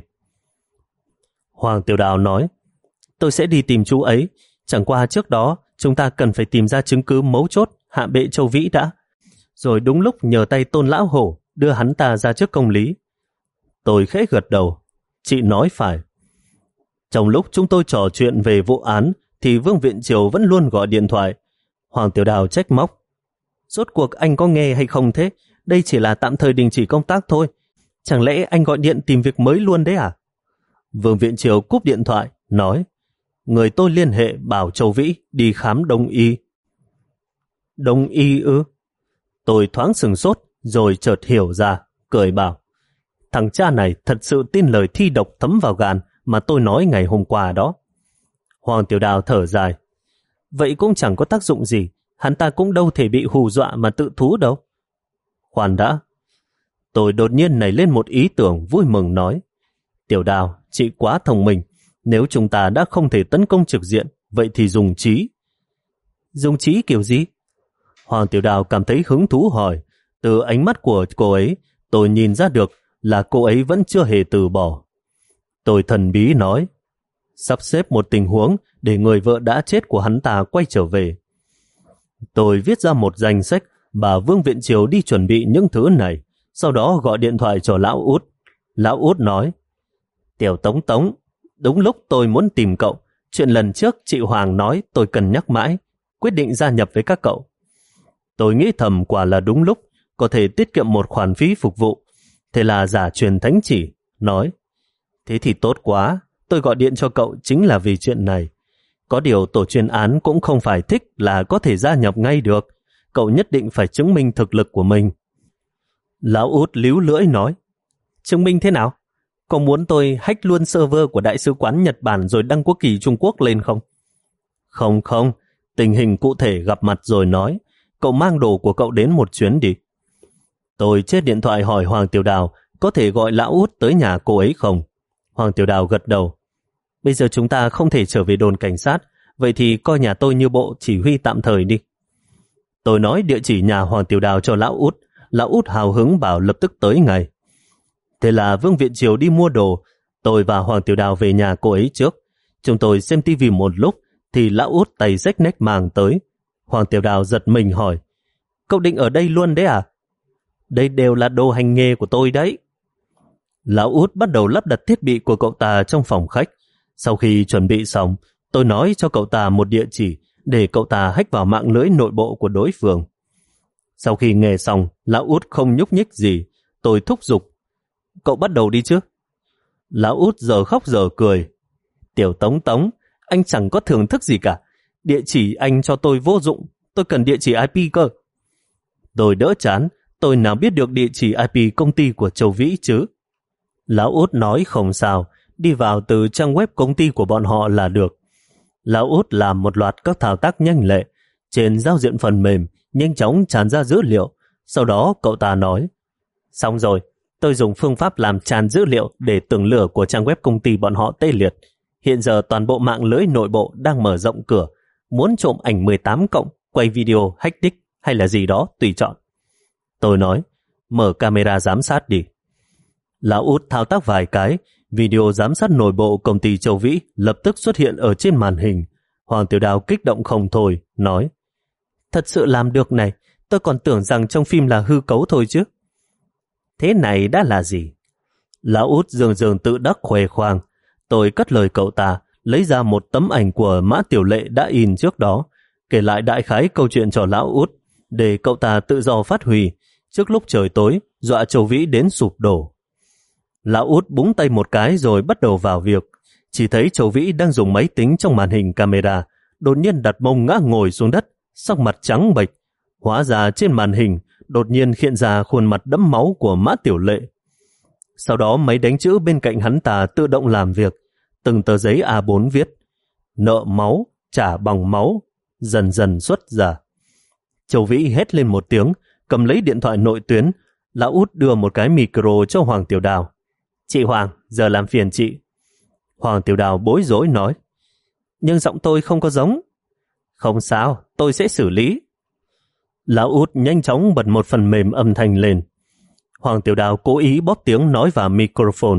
Hoàng Tiểu Đào nói: tôi sẽ đi tìm chú ấy, chẳng qua trước đó chúng ta cần phải tìm ra chứng cứ mấu chốt hạ bệ Châu Vĩ đã, rồi đúng lúc nhờ tay Tôn Lão Hổ đưa hắn ta ra trước công lý. Tôi khẽ gật đầu: chị nói phải. Trong lúc chúng tôi trò chuyện về vụ án thì Vương Viện Triều vẫn luôn gọi điện thoại. Hoàng Tiểu Đào trách móc: rốt cuộc anh có nghe hay không thế? Đây chỉ là tạm thời đình chỉ công tác thôi. Chẳng lẽ anh gọi điện tìm việc mới luôn đấy à? Vương Viện Triều cúp điện thoại, nói: người tôi liên hệ bảo Châu Vĩ đi khám đông y. Đông y ư? Tôi thoáng sừng sốt, rồi chợt hiểu ra, cười bảo, thằng cha này thật sự tin lời thi độc thấm vào gan mà tôi nói ngày hôm qua đó. Hoàng Tiểu Đào thở dài, vậy cũng chẳng có tác dụng gì, hắn ta cũng đâu thể bị hù dọa mà tự thú đâu. Khoan đã. Tôi đột nhiên nảy lên một ý tưởng vui mừng nói, Tiểu Đào, chị quá thông minh, nếu chúng ta đã không thể tấn công trực diện, vậy thì dùng trí. Dùng trí kiểu gì? Hoàng Tiểu Đào cảm thấy hứng thú hỏi. Từ ánh mắt của cô ấy, tôi nhìn ra được là cô ấy vẫn chưa hề từ bỏ. Tôi thần bí nói, sắp xếp một tình huống để người vợ đã chết của hắn ta quay trở về. Tôi viết ra một danh sách, bà Vương Viện Triều đi chuẩn bị những thứ này, sau đó gọi điện thoại cho Lão Út. Lão Út nói, Tiểu Tống Tống, đúng lúc tôi muốn tìm cậu. Chuyện lần trước chị Hoàng nói tôi cần nhắc mãi, quyết định gia nhập với các cậu. Tôi nghĩ thầm quả là đúng lúc, có thể tiết kiệm một khoản phí phục vụ. Thế là giả truyền thánh chỉ, nói, thế thì tốt quá, tôi gọi điện cho cậu chính là vì chuyện này. Có điều tổ chuyên án cũng không phải thích là có thể gia nhập ngay được, cậu nhất định phải chứng minh thực lực của mình. Lão Út líu lưỡi nói, chứng minh thế nào? Có muốn tôi hack luôn server của Đại sứ quán Nhật Bản rồi đăng quốc kỳ Trung Quốc lên không? Không không, tình hình cụ thể gặp mặt rồi nói, cậu mang đồ của cậu đến một chuyến đi. Tôi chết điện thoại hỏi Hoàng Tiểu Đào có thể gọi Lão Út tới nhà cô ấy không? Hoàng Tiểu Đào gật đầu. Bây giờ chúng ta không thể trở về đồn cảnh sát, vậy thì coi nhà tôi như bộ chỉ huy tạm thời đi. Tôi nói địa chỉ nhà Hoàng Tiểu Đào cho Lão Út. Lão Út hào hứng bảo lập tức tới ngay. Thế là Vương Viện Triều đi mua đồ, tôi và Hoàng Tiểu Đào về nhà cô ấy trước. Chúng tôi xem tivi một lúc thì Lão Út tay rách nách màng tới. Hoàng Tiểu Đào giật mình hỏi, cậu định ở đây luôn đấy à? Đây đều là đồ hành nghề của tôi đấy. Lão Út bắt đầu lắp đặt thiết bị của cậu ta trong phòng khách. Sau khi chuẩn bị xong, tôi nói cho cậu ta một địa chỉ để cậu ta hack vào mạng lưới nội bộ của đối phương. Sau khi nghe xong, Lão Út không nhúc nhích gì. Tôi thúc giục, cậu bắt đầu đi chứ. Lão Út giờ khóc giờ cười. Tiểu Tống Tống, anh chẳng có thưởng thức gì cả. Địa chỉ anh cho tôi vô dụng, tôi cần địa chỉ i pê cơ. Tôi đỡ chán, tôi nào biết được địa chỉ i pê công ty của Châu Vĩ chứ. Lão Út nói không sao, đi vào từ trang web công ty của bọn họ là được. Lão Út làm một loạt các thao tác nhanh lẹ. Trên giao diện phần mềm, nhanh chóng tràn ra dữ liệu. Sau đó cậu ta nói, xong rồi, tôi dùng phương pháp làm tràn dữ liệu để tường lửa của trang web công ty bọn họ tê liệt. Hiện giờ toàn bộ mạng lưới nội bộ đang mở rộng cửa. Muốn trộm ảnh mười tám cộng, quay video, hack dick hay là gì đó tùy chọn. Tôi nói, mở camera giám sát đi. Lão Út thao tác vài cái, video giám sát nội bộ công ty Châu Vĩ lập tức xuất hiện ở trên màn hình. Hoàng Tiểu Đào kích động không thôi, nói, thật sự làm được này, tôi còn tưởng rằng trong phim là hư cấu thôi chứ. Thế này đã là gì? Lão Út dường dường tự đắc khoe khoang. Tôi cất lời cậu ta, lấy ra một tấm ảnh của Mã Tiểu Lệ đã in trước đó, kể lại đại khái câu chuyện cho Lão Út, để cậu ta tự do phát huy. Trước lúc trời tối, dọa Châu Vĩ đến sụp đổ. Lão Út búng tay một cái rồi bắt đầu vào việc. Chỉ thấy Châu Vĩ đang dùng máy tính trong màn hình camera, đột nhiên đặt mông ngã ngồi xuống đất, sắc mặt trắng bệch. Hóa ra trên màn hình đột nhiên hiện ra khuôn mặt đẫm máu của Mã Tiểu Lệ. Sau đó máy đánh chữ bên cạnh hắn ta tự động làm việc, từng tờ giấy a bốn viết, nợ máu, trả bằng máu, dần dần xuất ra. Châu Vĩ hét lên một tiếng, cầm lấy điện thoại nội tuyến. Lão Út đưa một cái micro cho Hoàng Tiểu Đào. Chị Hoàng, giờ làm phiền chị. Hoàng Tiểu Đào bối rối nói, nhưng giọng tôi không có giống. Không sao, tôi sẽ xử lý. Lão Út nhanh chóng bật một phần mềm âm thanh lên. Hoàng Tiểu Đào cố ý bóp tiếng nói vào microphone.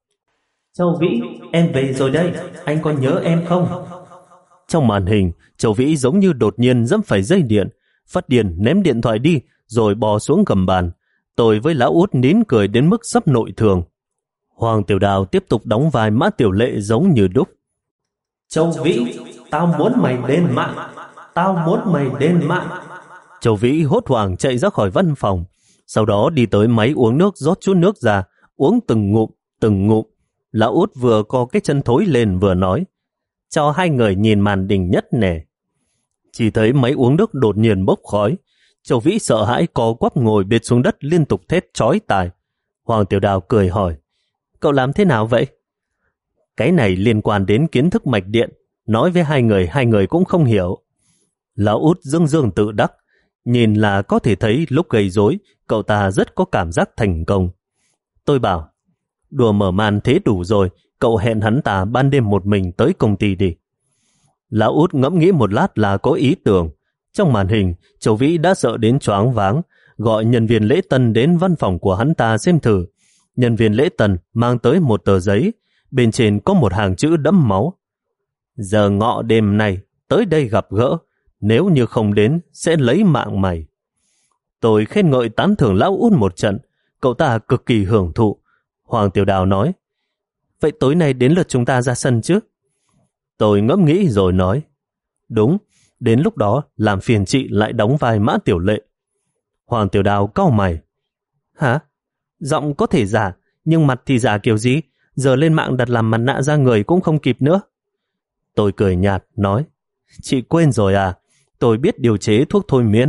Châu Vĩ, em về rồi đây, anh có nhớ em không? Trong màn hình, Châu Vĩ giống như đột nhiên dẫm phải dây điện, phát điên ném điện thoại đi rồi bò xuống gầm bàn. Tôi với Lão Út nín cười đến mức sắp nội thường. Hoàng Tiểu Đào tiếp tục đóng vai Mã Tiểu Lệ giống như đúc. Châu Vĩ, tao muốn mày lên mạng, tao muốn mày lên mạng. Châu Vĩ hốt hoảng chạy ra khỏi văn phòng, sau đó đi tới máy uống nước rót chút nước ra, uống từng ngụm, từng ngụm. Lão Út vừa co cái chân thối lên vừa nói, cho hai người nhìn màn đình nhất nè. Chỉ thấy máy uống nước đột nhiên bốc khói. Châu Vĩ sợ hãi co quắp ngồi bệt xuống đất liên tục thét chói tai. Hoàng Tiểu Đào cười hỏi, cậu làm thế nào vậy? Cái này liên quan đến kiến thức mạch điện, nói với hai người, hai người cũng không hiểu. Lão Út dương dương tự đắc, nhìn là có thể thấy lúc gây rối cậu ta rất có cảm giác thành công. Tôi bảo, đùa mở màn thế đủ rồi, cậu hẹn hắn ta ban đêm một mình tới công ty đi. Lão Út ngẫm nghĩ một lát là có ý tưởng. Trong màn hình, Châu Vĩ đã sợ đến choáng váng, gọi nhân viên lễ tân đến văn phòng của hắn ta xem thử. Nhân viên lễ tân mang tới một tờ giấy, bên trên có một hàng chữ đẫm máu. Giờ ngọ đêm này, tới đây gặp gỡ, nếu như không đến, sẽ lấy mạng mày. Tôi khen ngợi tán thưởng Lão Út một trận, cậu ta cực kỳ hưởng thụ. Hoàng Tiểu Đào nói, vậy tối nay đến lượt chúng ta ra sân chứ? Tôi ngẫm nghĩ rồi nói, đúng, đến lúc đó làm phiền chị lại đóng vai Mã Tiểu Lệ. Hoàng Tiểu Đào cau mày, hả? Giọng có thể giả, nhưng mặt thì giả kiểu gì? Giờ lên mạng đặt làm mặt nạ ra người cũng không kịp nữa. Tôi cười nhạt, nói, chị quên rồi à? Tôi biết điều chế thuốc thôi miên.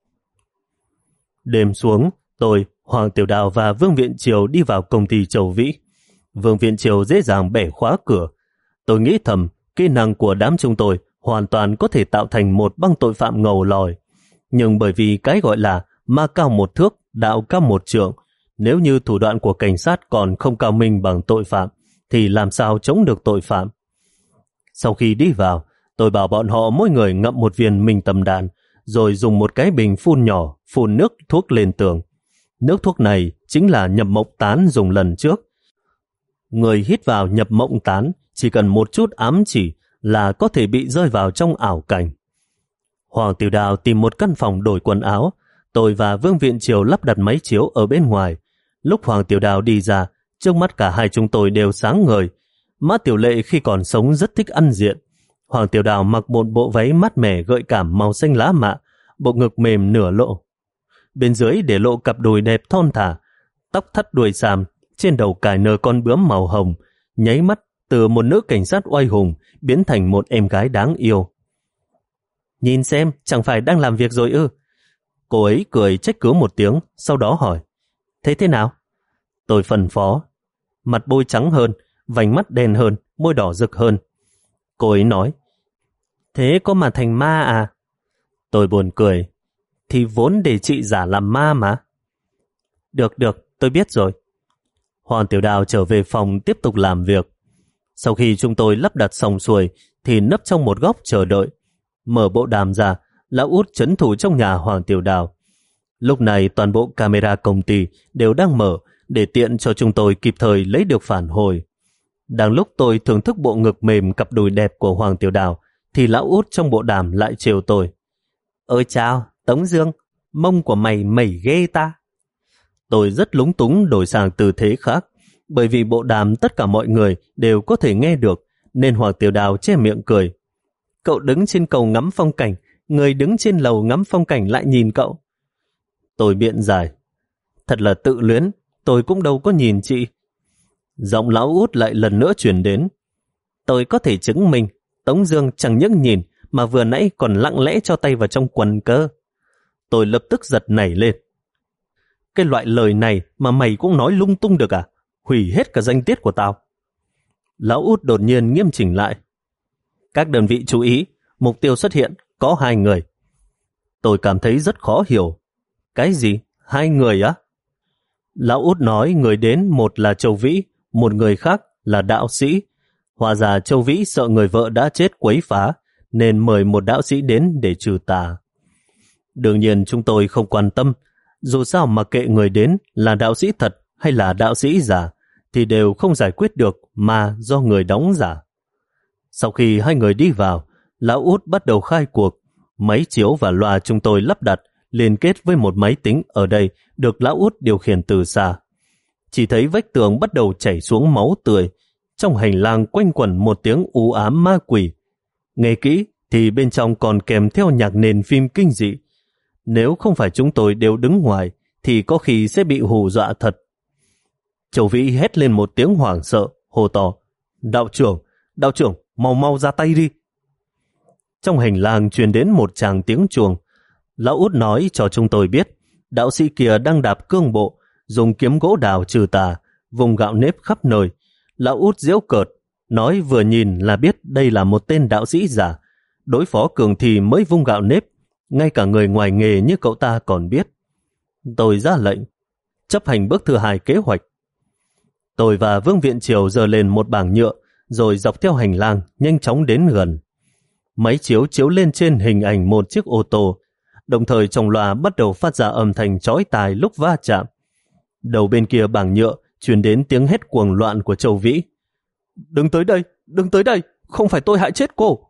Đêm xuống, tôi, Hoàng Tiểu Đào và Vương Viện Triều đi vào công ty Châu Vĩ. Vương Viện Triều dễ dàng bẻ khóa cửa. Tôi nghĩ thầm, kỹ năng của đám chúng tôi hoàn toàn có thể tạo thành một băng tội phạm ngầu lòi. Nhưng bởi vì cái gọi là ma cao một thước, đạo cao một trượng, nếu như thủ đoạn của cảnh sát còn không cao minh bằng tội phạm, thì làm sao chống được tội phạm? Sau khi đi vào, tôi bảo bọn họ mỗi người ngậm một viên minh tâm đan, rồi dùng một cái bình phun nhỏ phun nước thuốc lên tường. Nước thuốc này chính là nhập mộng tán dùng lần trước. Người hít vào nhập mộng tán chỉ cần một chút ám chỉ là có thể bị rơi vào trong ảo cảnh. Hoàng Tiểu Đào tìm một căn phòng đổi quần áo, tôi và Vương Viện Triều lắp đặt máy chiếu ở bên ngoài. Lúc Hoàng Tiểu Đào đi ra, trước mắt cả hai chúng tôi đều sáng ngời. Mã Tiểu Lệ khi còn sống rất thích ăn diện. Hoàng Tiểu Đào mặc một bộ váy mát mẻ gợi cảm màu xanh lá mạ, bộ ngực mềm nửa lộ. Bên dưới để lộ cặp đùi đẹp thon thả, tóc thắt đuôi xàm, trên đầu cài nơ con bướm màu hồng, nháy mắt từ một nữ cảnh sát oai hùng biến thành một em gái đáng yêu. Nhìn xem, chẳng phải đang làm việc rồi ư? Cô ấy cười trách cứ một tiếng, sau đó hỏi, thế thế nào? Tôi phân phó, mặt bôi trắng hơn, vành mắt đen hơn, môi đỏ rực hơn. Cô ấy nói, thế có mà thành ma à? Tôi buồn cười, thì vốn để chị giả làm ma mà. Được được, tôi biết rồi. Hoàng Tiểu Đào trở về phòng tiếp tục làm việc. Sau khi chúng tôi lắp đặt xong xuôi thì nấp trong một góc chờ đợi. Mở bộ đàm ra, Lão Út trấn thủ trong nhà Hoàng Tiểu Đào. Lúc này toàn bộ camera công ty đều đang mở để tiện cho chúng tôi kịp thời lấy được phản hồi. Đang lúc tôi thưởng thức bộ ngực mềm cặp đùi đẹp của Hoàng Tiểu Đào thì Lão Út trong bộ đàm lại trêu tôi. Ôi chào, Tống Dương, mông của mày mẩy ghê ta. Tôi rất lúng túng đổi sang tư thế khác, bởi vì bộ đàm tất cả mọi người đều có thể nghe được, nên Hoàng Tiểu Đào che miệng cười. Cậu đứng trên cầu ngắm phong cảnh, người đứng trên lầu ngắm phong cảnh lại nhìn cậu. Tôi biện giải, thật là tự luyến, tôi cũng đâu có nhìn chị. Giọng Lão Út lại lần nữa truyền đến. Tôi có thể chứng minh, Tống Dương chẳng những nhìn mà vừa nãy còn lặng lẽ cho tay vào trong quần cơ. Tôi lập tức giật nảy lên. Cái loại lời này mà mày cũng nói lung tung được à? Hủy hết cả danh tiết của tao. Lão Út đột nhiên nghiêm chỉnh lại. Các đơn vị chú ý, mục tiêu xuất hiện có hai người. Tôi cảm thấy rất khó hiểu. Cái gì? Hai người á? Lão Út nói người đến một là Châu Vĩ, một người khác là đạo sĩ. Hóa ra Châu Vĩ sợ người vợ đã chết quấy phá, nên mời một đạo sĩ đến để trừ tà. Đương nhiên chúng tôi không quan tâm, dù sao mà kệ người đến là đạo sĩ thật hay là đạo sĩ giả, thì đều không giải quyết được mà do người đóng giả. Sau khi hai người đi vào, Lão Út bắt đầu khai cuộc. Máy chiếu và loa chúng tôi lắp đặt liên kết với một máy tính ở đây được Lão Út điều khiển từ xa. Chỉ thấy vách tường bắt đầu chảy xuống máu tươi. Trong hành lang quanh quẩn một tiếng u ám ma quỷ. Nghe kỹ thì bên trong còn kèm theo nhạc nền phim kinh dị. Nếu không phải chúng tôi đều đứng ngoài thì có khi sẽ bị hù dọa thật. Châu Vĩ hét lên một tiếng hoảng sợ, hô to. Đạo trưởng, đạo trưởng, mau mau ra tay đi. Trong hành lang truyền đến một tràng tiếng chuông. Lão út nói cho chúng tôi biết, đạo sĩ kia đang đạp cương bộ, dùng kiếm gỗ đào trừ tà, vùng gạo nếp khắp nơi. Lão út giễu cợt, nói vừa nhìn là biết đây là một tên đạo sĩ giả. Đối phó cường thì mới vung gạo nếp, ngay cả người ngoài nghề như cậu ta còn biết. Tôi ra lệnh, chấp hành bước thứ hai kế hoạch. Tôi và Vương Viện Triều giơ lên một bảng nhựa, rồi dọc theo hành lang nhanh chóng đến gần. Máy chiếu chiếu lên trên hình ảnh một chiếc ô tô, đồng thời trong loa bắt đầu phát ra âm thanh chói tai lúc va chạm. Đầu bên kia bảng nhựa truyền đến tiếng hét cuồng loạn của Châu Vĩ. Đừng tới đây, đừng tới đây, không phải tôi hại chết cô.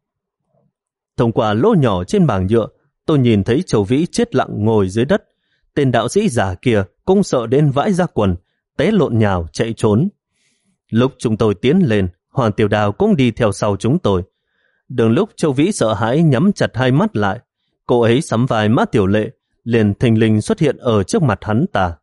Thông qua lỗ nhỏ trên bảng nhựa, tôi nhìn thấy Châu Vĩ chết lặng ngồi dưới đất. Tên đạo sĩ giả kia cũng sợ đến vãi ra quần, té lộn nhào chạy trốn. Lúc chúng tôi tiến lên, Hoàng Tiểu Đào cũng đi theo sau chúng tôi. Đường lúc Châu Vĩ sợ hãi nhắm chặt hai mắt lại, cô ấy sắm vai Mã Tiểu Lệ, liền thình lình xuất hiện ở trước mặt hắn ta.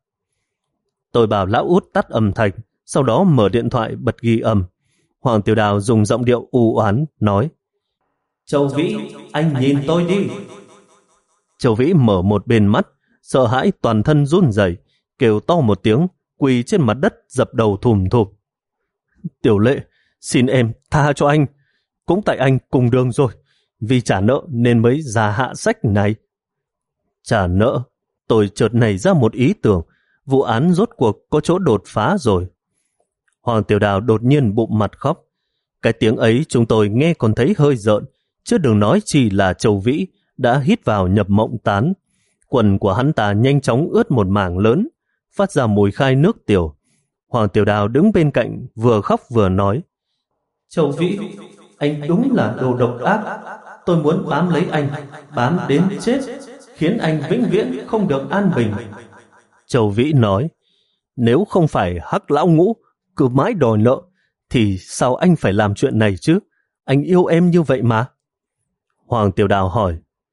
Tôi bảo lão út tắt âm thanh, sau đó mở điện thoại bật ghi âm. Hoàng Tiểu Đào dùng giọng điệu u oán nói: Châu Vĩ, anh nhìn tôi đi. Châu Vĩ mở một bên mắt, sợ hãi toàn thân run rẩy, kêu to một tiếng, quỳ trên mặt đất dập đầu thùm thụp. Tiểu Lệ, xin em tha cho anh. Cũng tại anh cùng đường rồi, vì trả nợ nên mới ra hạ sách này. Trả nợ? Tôi chợt nảy ra một ý tưởng, vụ án rốt cuộc có chỗ đột phá rồi. Hoàng Tiểu Đào đột nhiên bụng mặt khóc. Cái tiếng ấy chúng tôi nghe còn thấy hơi rợn, chứ đừng nói chỉ là Châu Vĩ đã hít vào nhập mộng tán. Quần của hắn ta nhanh chóng ướt một mảng lớn, phát ra mùi khai nước tiểu. Hoàng Tiểu Đào đứng bên cạnh vừa khóc vừa nói: Châu Vĩ, anh đúng là đồ độc ác. Tôi muốn bám lấy anh, bám đến chết, khiến anh vĩnh viễn không được an bình. Châu Vĩ nói: Nếu không phải Hắc Lão Ngũ cứ mãi đòi nợ, thì sao anh phải làm chuyện này chứ? Anh yêu em như vậy mà. Hoàng Tiểu Đào hỏi: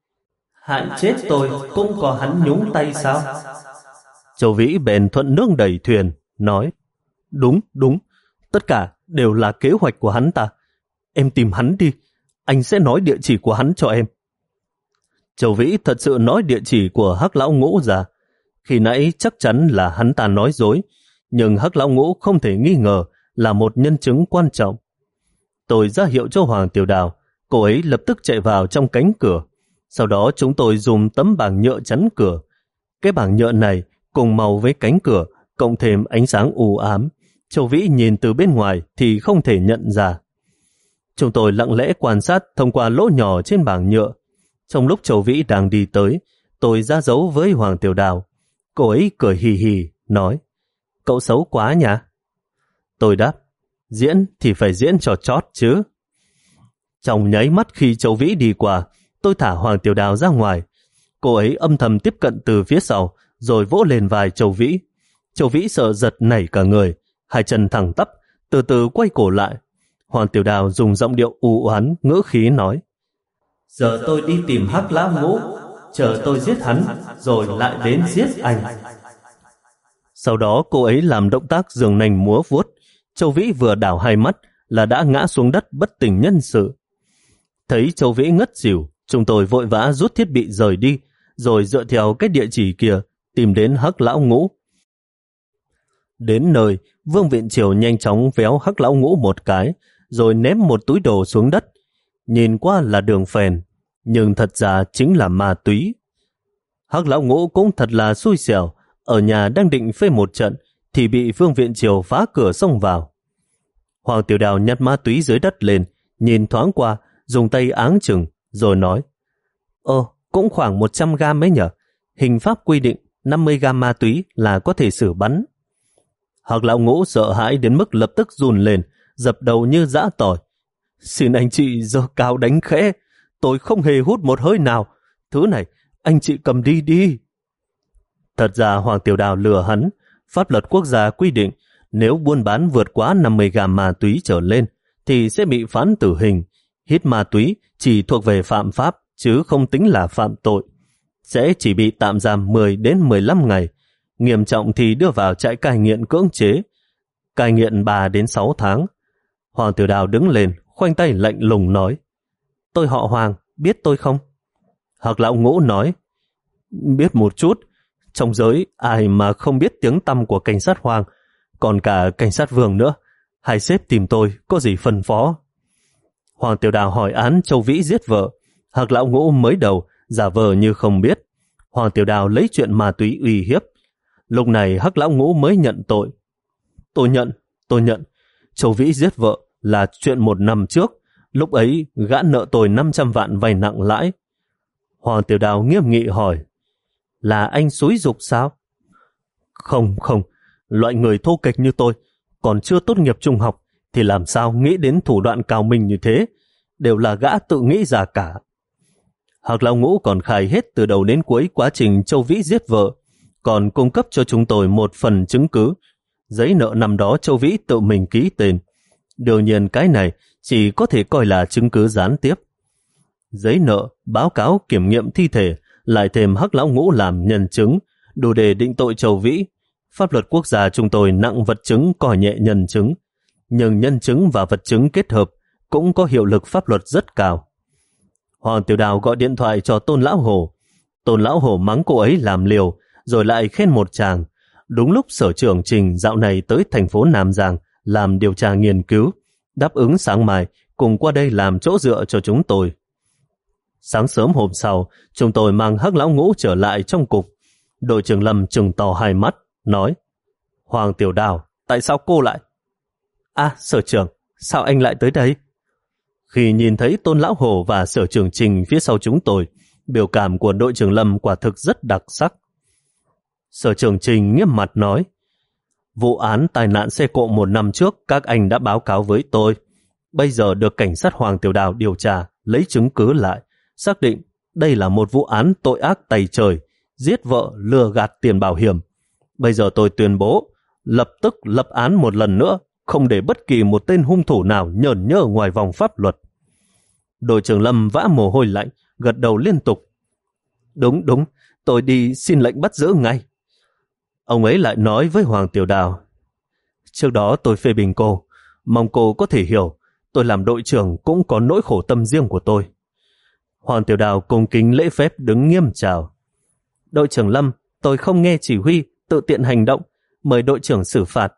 Hại chết tôi cũng có hắn nhúng tay sao? Châu Vĩ bèn thuận nước đẩy thuyền, nói: Đúng, đúng, tất cả đều là kế hoạch của hắn ta. Em tìm hắn đi, anh sẽ nói địa chỉ của hắn cho em. Châu Vĩ thật sự nói địa chỉ của Hắc Lão Ngũ ra. Khi nãy chắc chắn là hắn ta nói dối, nhưng Hắc Lão Ngũ không thể nghi ngờ là một nhân chứng quan trọng. Tôi ra hiệu cho Hoàng Tiểu Đào, cô ấy lập tức chạy vào trong cánh cửa. Sau đó chúng tôi dùng tấm bảng nhựa chắn cửa. Cái bảng nhựa này cùng màu với cánh cửa, cộng thêm ánh sáng u ám, Châu Vĩ nhìn từ bên ngoài thì không thể nhận ra. Chúng tôi lặng lẽ quan sát thông qua lỗ nhỏ trên bảng nhựa. Trong lúc Châu Vĩ đang đi tới, tôi ra dấu với Hoàng Tiểu Đào. Cô ấy cười hì hì, nói: Cậu xấu quá nhỉ? Tôi đáp: Diễn thì phải diễn cho chót chứ. Trong nháy mắt khi Châu Vĩ đi qua, tôi thả Hoàng Tiểu Đào ra ngoài. Cô ấy âm thầm tiếp cận từ phía sau, rồi vỗ lên vai Châu Vĩ. Châu Vĩ sợ giật nảy cả người, hai chân thẳng tắp, từ từ quay cổ lại. Hoàng Tiểu Đào dùng giọng điệu u oán ngữ khí nói: Giờ tôi đi tìm Hắc Lão Ngũ, chờ tôi giết hắn, rồi lại đến giết anh. Sau đó cô ấy làm động tác giường nành múa vuốt. Châu Vĩ vừa đảo hai mắt là đã ngã xuống đất bất tỉnh nhân sự. Thấy Châu Vĩ ngất xỉu, chúng tôi vội vã rút thiết bị rời đi, rồi dựa theo cái địa chỉ kia tìm đến Hắc Lão Ngũ. Đến nơi, Vương Viện Triều nhanh chóng véo Hắc Lão Ngũ một cái, rồi ném một túi đồ xuống đất. Nhìn qua là đường phèn, nhưng thật ra chính là ma túy. Hắc Lão Ngũ cũng thật là xui xẻo, ở nhà đang định phê một trận thì bị Vương Viện Triều phá cửa xông vào. Hoàng Tiểu Đào nhặt ma túy dưới đất lên, nhìn thoáng qua, dùng tay áng chừng, rồi nói: Ồ, cũng khoảng một trăm gam ấy nhở? Hình pháp quy định năm mươi gam ma túy là có thể xử bắn. Hắc Lão Ngũ sợ hãi đến mức lập tức run lên, dập đầu như dã tỏi. Xin anh chị giơ cao đánh khẽ, tôi không hề hút một hơi nào. Thứ này, anh chị cầm đi đi. Thật ra Hoàng Tiểu Đào lừa hắn. Pháp luật quốc gia quy định nếu buôn bán vượt quá năm mươi gam ma túy trở lên thì sẽ bị phán tử hình. Hít ma túy chỉ thuộc về phạm pháp chứ không tính là phạm tội. Sẽ chỉ bị tạm giam mười đến mười lăm ngày. Nghiêm trọng thì đưa vào trại cai nghiện cưỡng chế. Cai nghiện ba đến sáu tháng. Hoàng Tiểu Đào đứng lên, khoanh tay lạnh lùng nói: Tôi họ Hoàng, biết tôi không? Hắc Lão Ngũ nói: Biết một chút. Trong giới ai mà không biết tiếng tăm của cảnh sát Hoàng, còn cả cảnh sát Vương nữa. Hai sếp tìm tôi có gì phân phó? Hoàng Tiểu Đào hỏi án Châu Vĩ giết vợ. Hạc Lão Ngũ mới đầu giả vờ như không biết. Hoàng Tiểu Đào lấy chuyện ma túy uy hiếp. Lúc này Hắc Lão Ngũ mới nhận tội. Tôi nhận, tôi nhận. Châu Vĩ giết vợ là chuyện một năm trước. Lúc ấy gã nợ tôi năm trăm vạn vay nặng lãi. Hoàng Tiểu Đào nghiêm nghị hỏi, là anh xúi giục sao? Không, không. Loại người thô kệch như tôi, còn chưa tốt nghiệp trung học, thì làm sao nghĩ đến thủ đoạn cao minh như thế? Đều là gã tự nghĩ ra cả. Hạc Lão Ngũ còn khai hết từ đầu đến cuối quá trình Châu Vĩ giết vợ, còn cung cấp cho chúng tôi một phần chứng cứ. Giấy nợ năm đó Châu Vĩ tự mình ký tên. Đương nhiên cái này chỉ có thể coi là chứng cứ gián tiếp. Giấy nợ, báo cáo kiểm nghiệm thi thể, lại thêm Hắc Lão Ngũ làm nhân chứng, đủ để định tội Châu Vĩ. Pháp luật quốc gia chúng tôi nặng vật chứng coi nhẹ nhân chứng, nhưng nhân chứng và vật chứng kết hợp cũng có hiệu lực pháp luật rất cao. Hoàng Tiểu Đào gọi điện thoại cho Tôn Lão Hổ. Tôn Lão Hổ mắng cô ấy làm liều, rồi lại khen một tràng. Đúng lúc Sở trưởng Trình dạo này tới thành phố Nam Giang làm điều tra nghiên cứu, đáp ứng sáng mai cùng qua đây làm chỗ dựa cho chúng tôi. Sáng sớm hôm sau, chúng tôi mang Hắc Lão Ngũ trở lại trong cục. Đội trưởng Lâm trừng to hai mắt, nói, Hoàng Tiểu Đào, tại sao cô lại? À, Sở trưởng, sao anh lại tới đây? Khi nhìn thấy Tôn Lão Hổ và Sở trưởng Trình phía sau chúng tôi, biểu cảm của đội trưởng Lâm quả thực rất đặc sắc. Sở trưởng Trình nghiêm mặt nói, vụ án tai nạn xe cộ một năm trước các anh đã báo cáo với tôi. Bây giờ được cảnh sát Hoàng Tiểu Đào điều tra, lấy chứng cứ lại, xác định đây là một vụ án tội ác tày trời, giết vợ, lừa gạt tiền bảo hiểm. Bây giờ tôi tuyên bố, lập tức lập án một lần nữa, không để bất kỳ một tên hung thủ nào nhởn nhơ ngoài vòng pháp luật. Đội trưởng Lâm vã mồ hôi lạnh, gật đầu liên tục. Đúng, đúng, tôi đi xin lệnh bắt giữ ngay. Ông ấy lại nói với Hoàng Tiểu Đào, trước đó tôi phê bình cô, mong cô có thể hiểu, tôi làm đội trưởng cũng có nỗi khổ tâm riêng của tôi. Hoàng Tiểu Đào cung kính lễ phép đứng nghiêm chào. Đội trưởng Lâm, tôi không nghe chỉ huy, tự tiện hành động, mời đội trưởng xử phạt.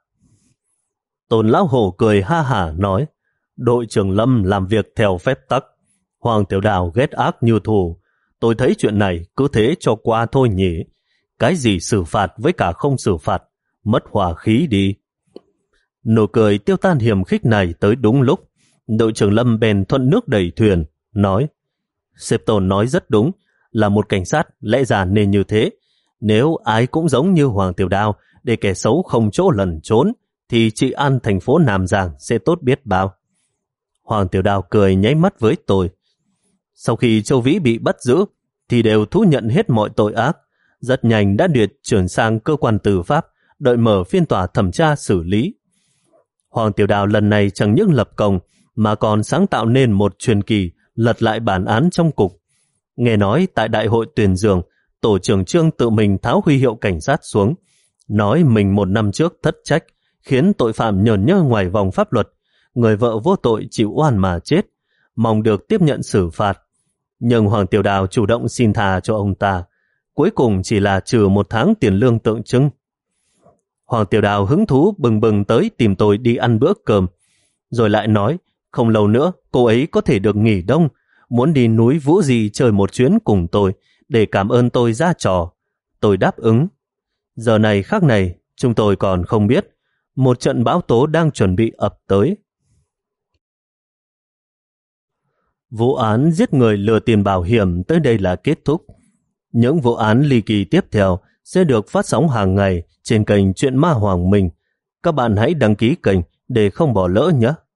Tôn Lão Hổ cười ha hả nói, đội trưởng Lâm làm việc theo phép tắc. Hoàng Tiểu Đào ghét ác như thù. Tôi thấy chuyện này cứ thế cho qua thôi nhỉ. Cái gì xử phạt với cả không xử phạt, mất hòa khí đi. Nụ cười tiêu tan hiểm khích này tới đúng lúc. Đội trưởng Lâm bèn thuận nước đẩy thuyền, nói, sếp Tôn nói rất đúng, là một cảnh sát lẽ ra nên như thế. Nếu ai cũng giống như Hoàng Tiểu Đào để kẻ xấu không chỗ lẩn trốn, thì trị an thành phố Nam Giang sẽ tốt biết bao. Hoàng Tiểu Đào cười nháy mắt với tôi. Sau khi Châu Vĩ bị bắt giữ, thì đều thú nhận hết mọi tội ác. Rất nhanh đã được chuyển sang cơ quan tư pháp, đợi mở phiên tòa thẩm tra xử lý. Hoàng Tiểu Đào lần này chẳng những lập công, mà còn sáng tạo nên một truyền kỳ lật lại bản án trong cục. Nghe nói tại đại hội tuyển dường, tổ trưởng Trương tự mình tháo huy hiệu cảnh sát xuống, nói mình một năm trước thất trách, khiến tội phạm nhởn nhơ ngoài vòng pháp luật, người vợ vô tội chịu oan mà chết, mong được tiếp nhận xử phạt. Nhưng Hoàng Tiểu Đào chủ động xin tha cho ông ta, cuối cùng chỉ là trừ một tháng tiền lương tượng trưng. Hoàng Tiểu Đào hứng thú bừng bừng tới tìm tôi đi ăn bữa cơm, rồi lại nói không lâu nữa cô ấy có thể được nghỉ đông, muốn đi núi Vũ Di chơi một chuyến cùng tôi để cảm ơn tôi ra trò. Tôi đáp ứng. Giờ này khác này, chúng tôi còn không biết một trận bão tố đang chuẩn bị ập tới. Vụ án giết người lừa tiền bảo hiểm tới đây là kết thúc. Những vụ án ly kỳ tiếp theo sẽ được phát sóng hàng ngày trên kênh Chuyện Ma Hoàng Minh. Các bạn hãy đăng ký kênh để không bỏ lỡ nhé.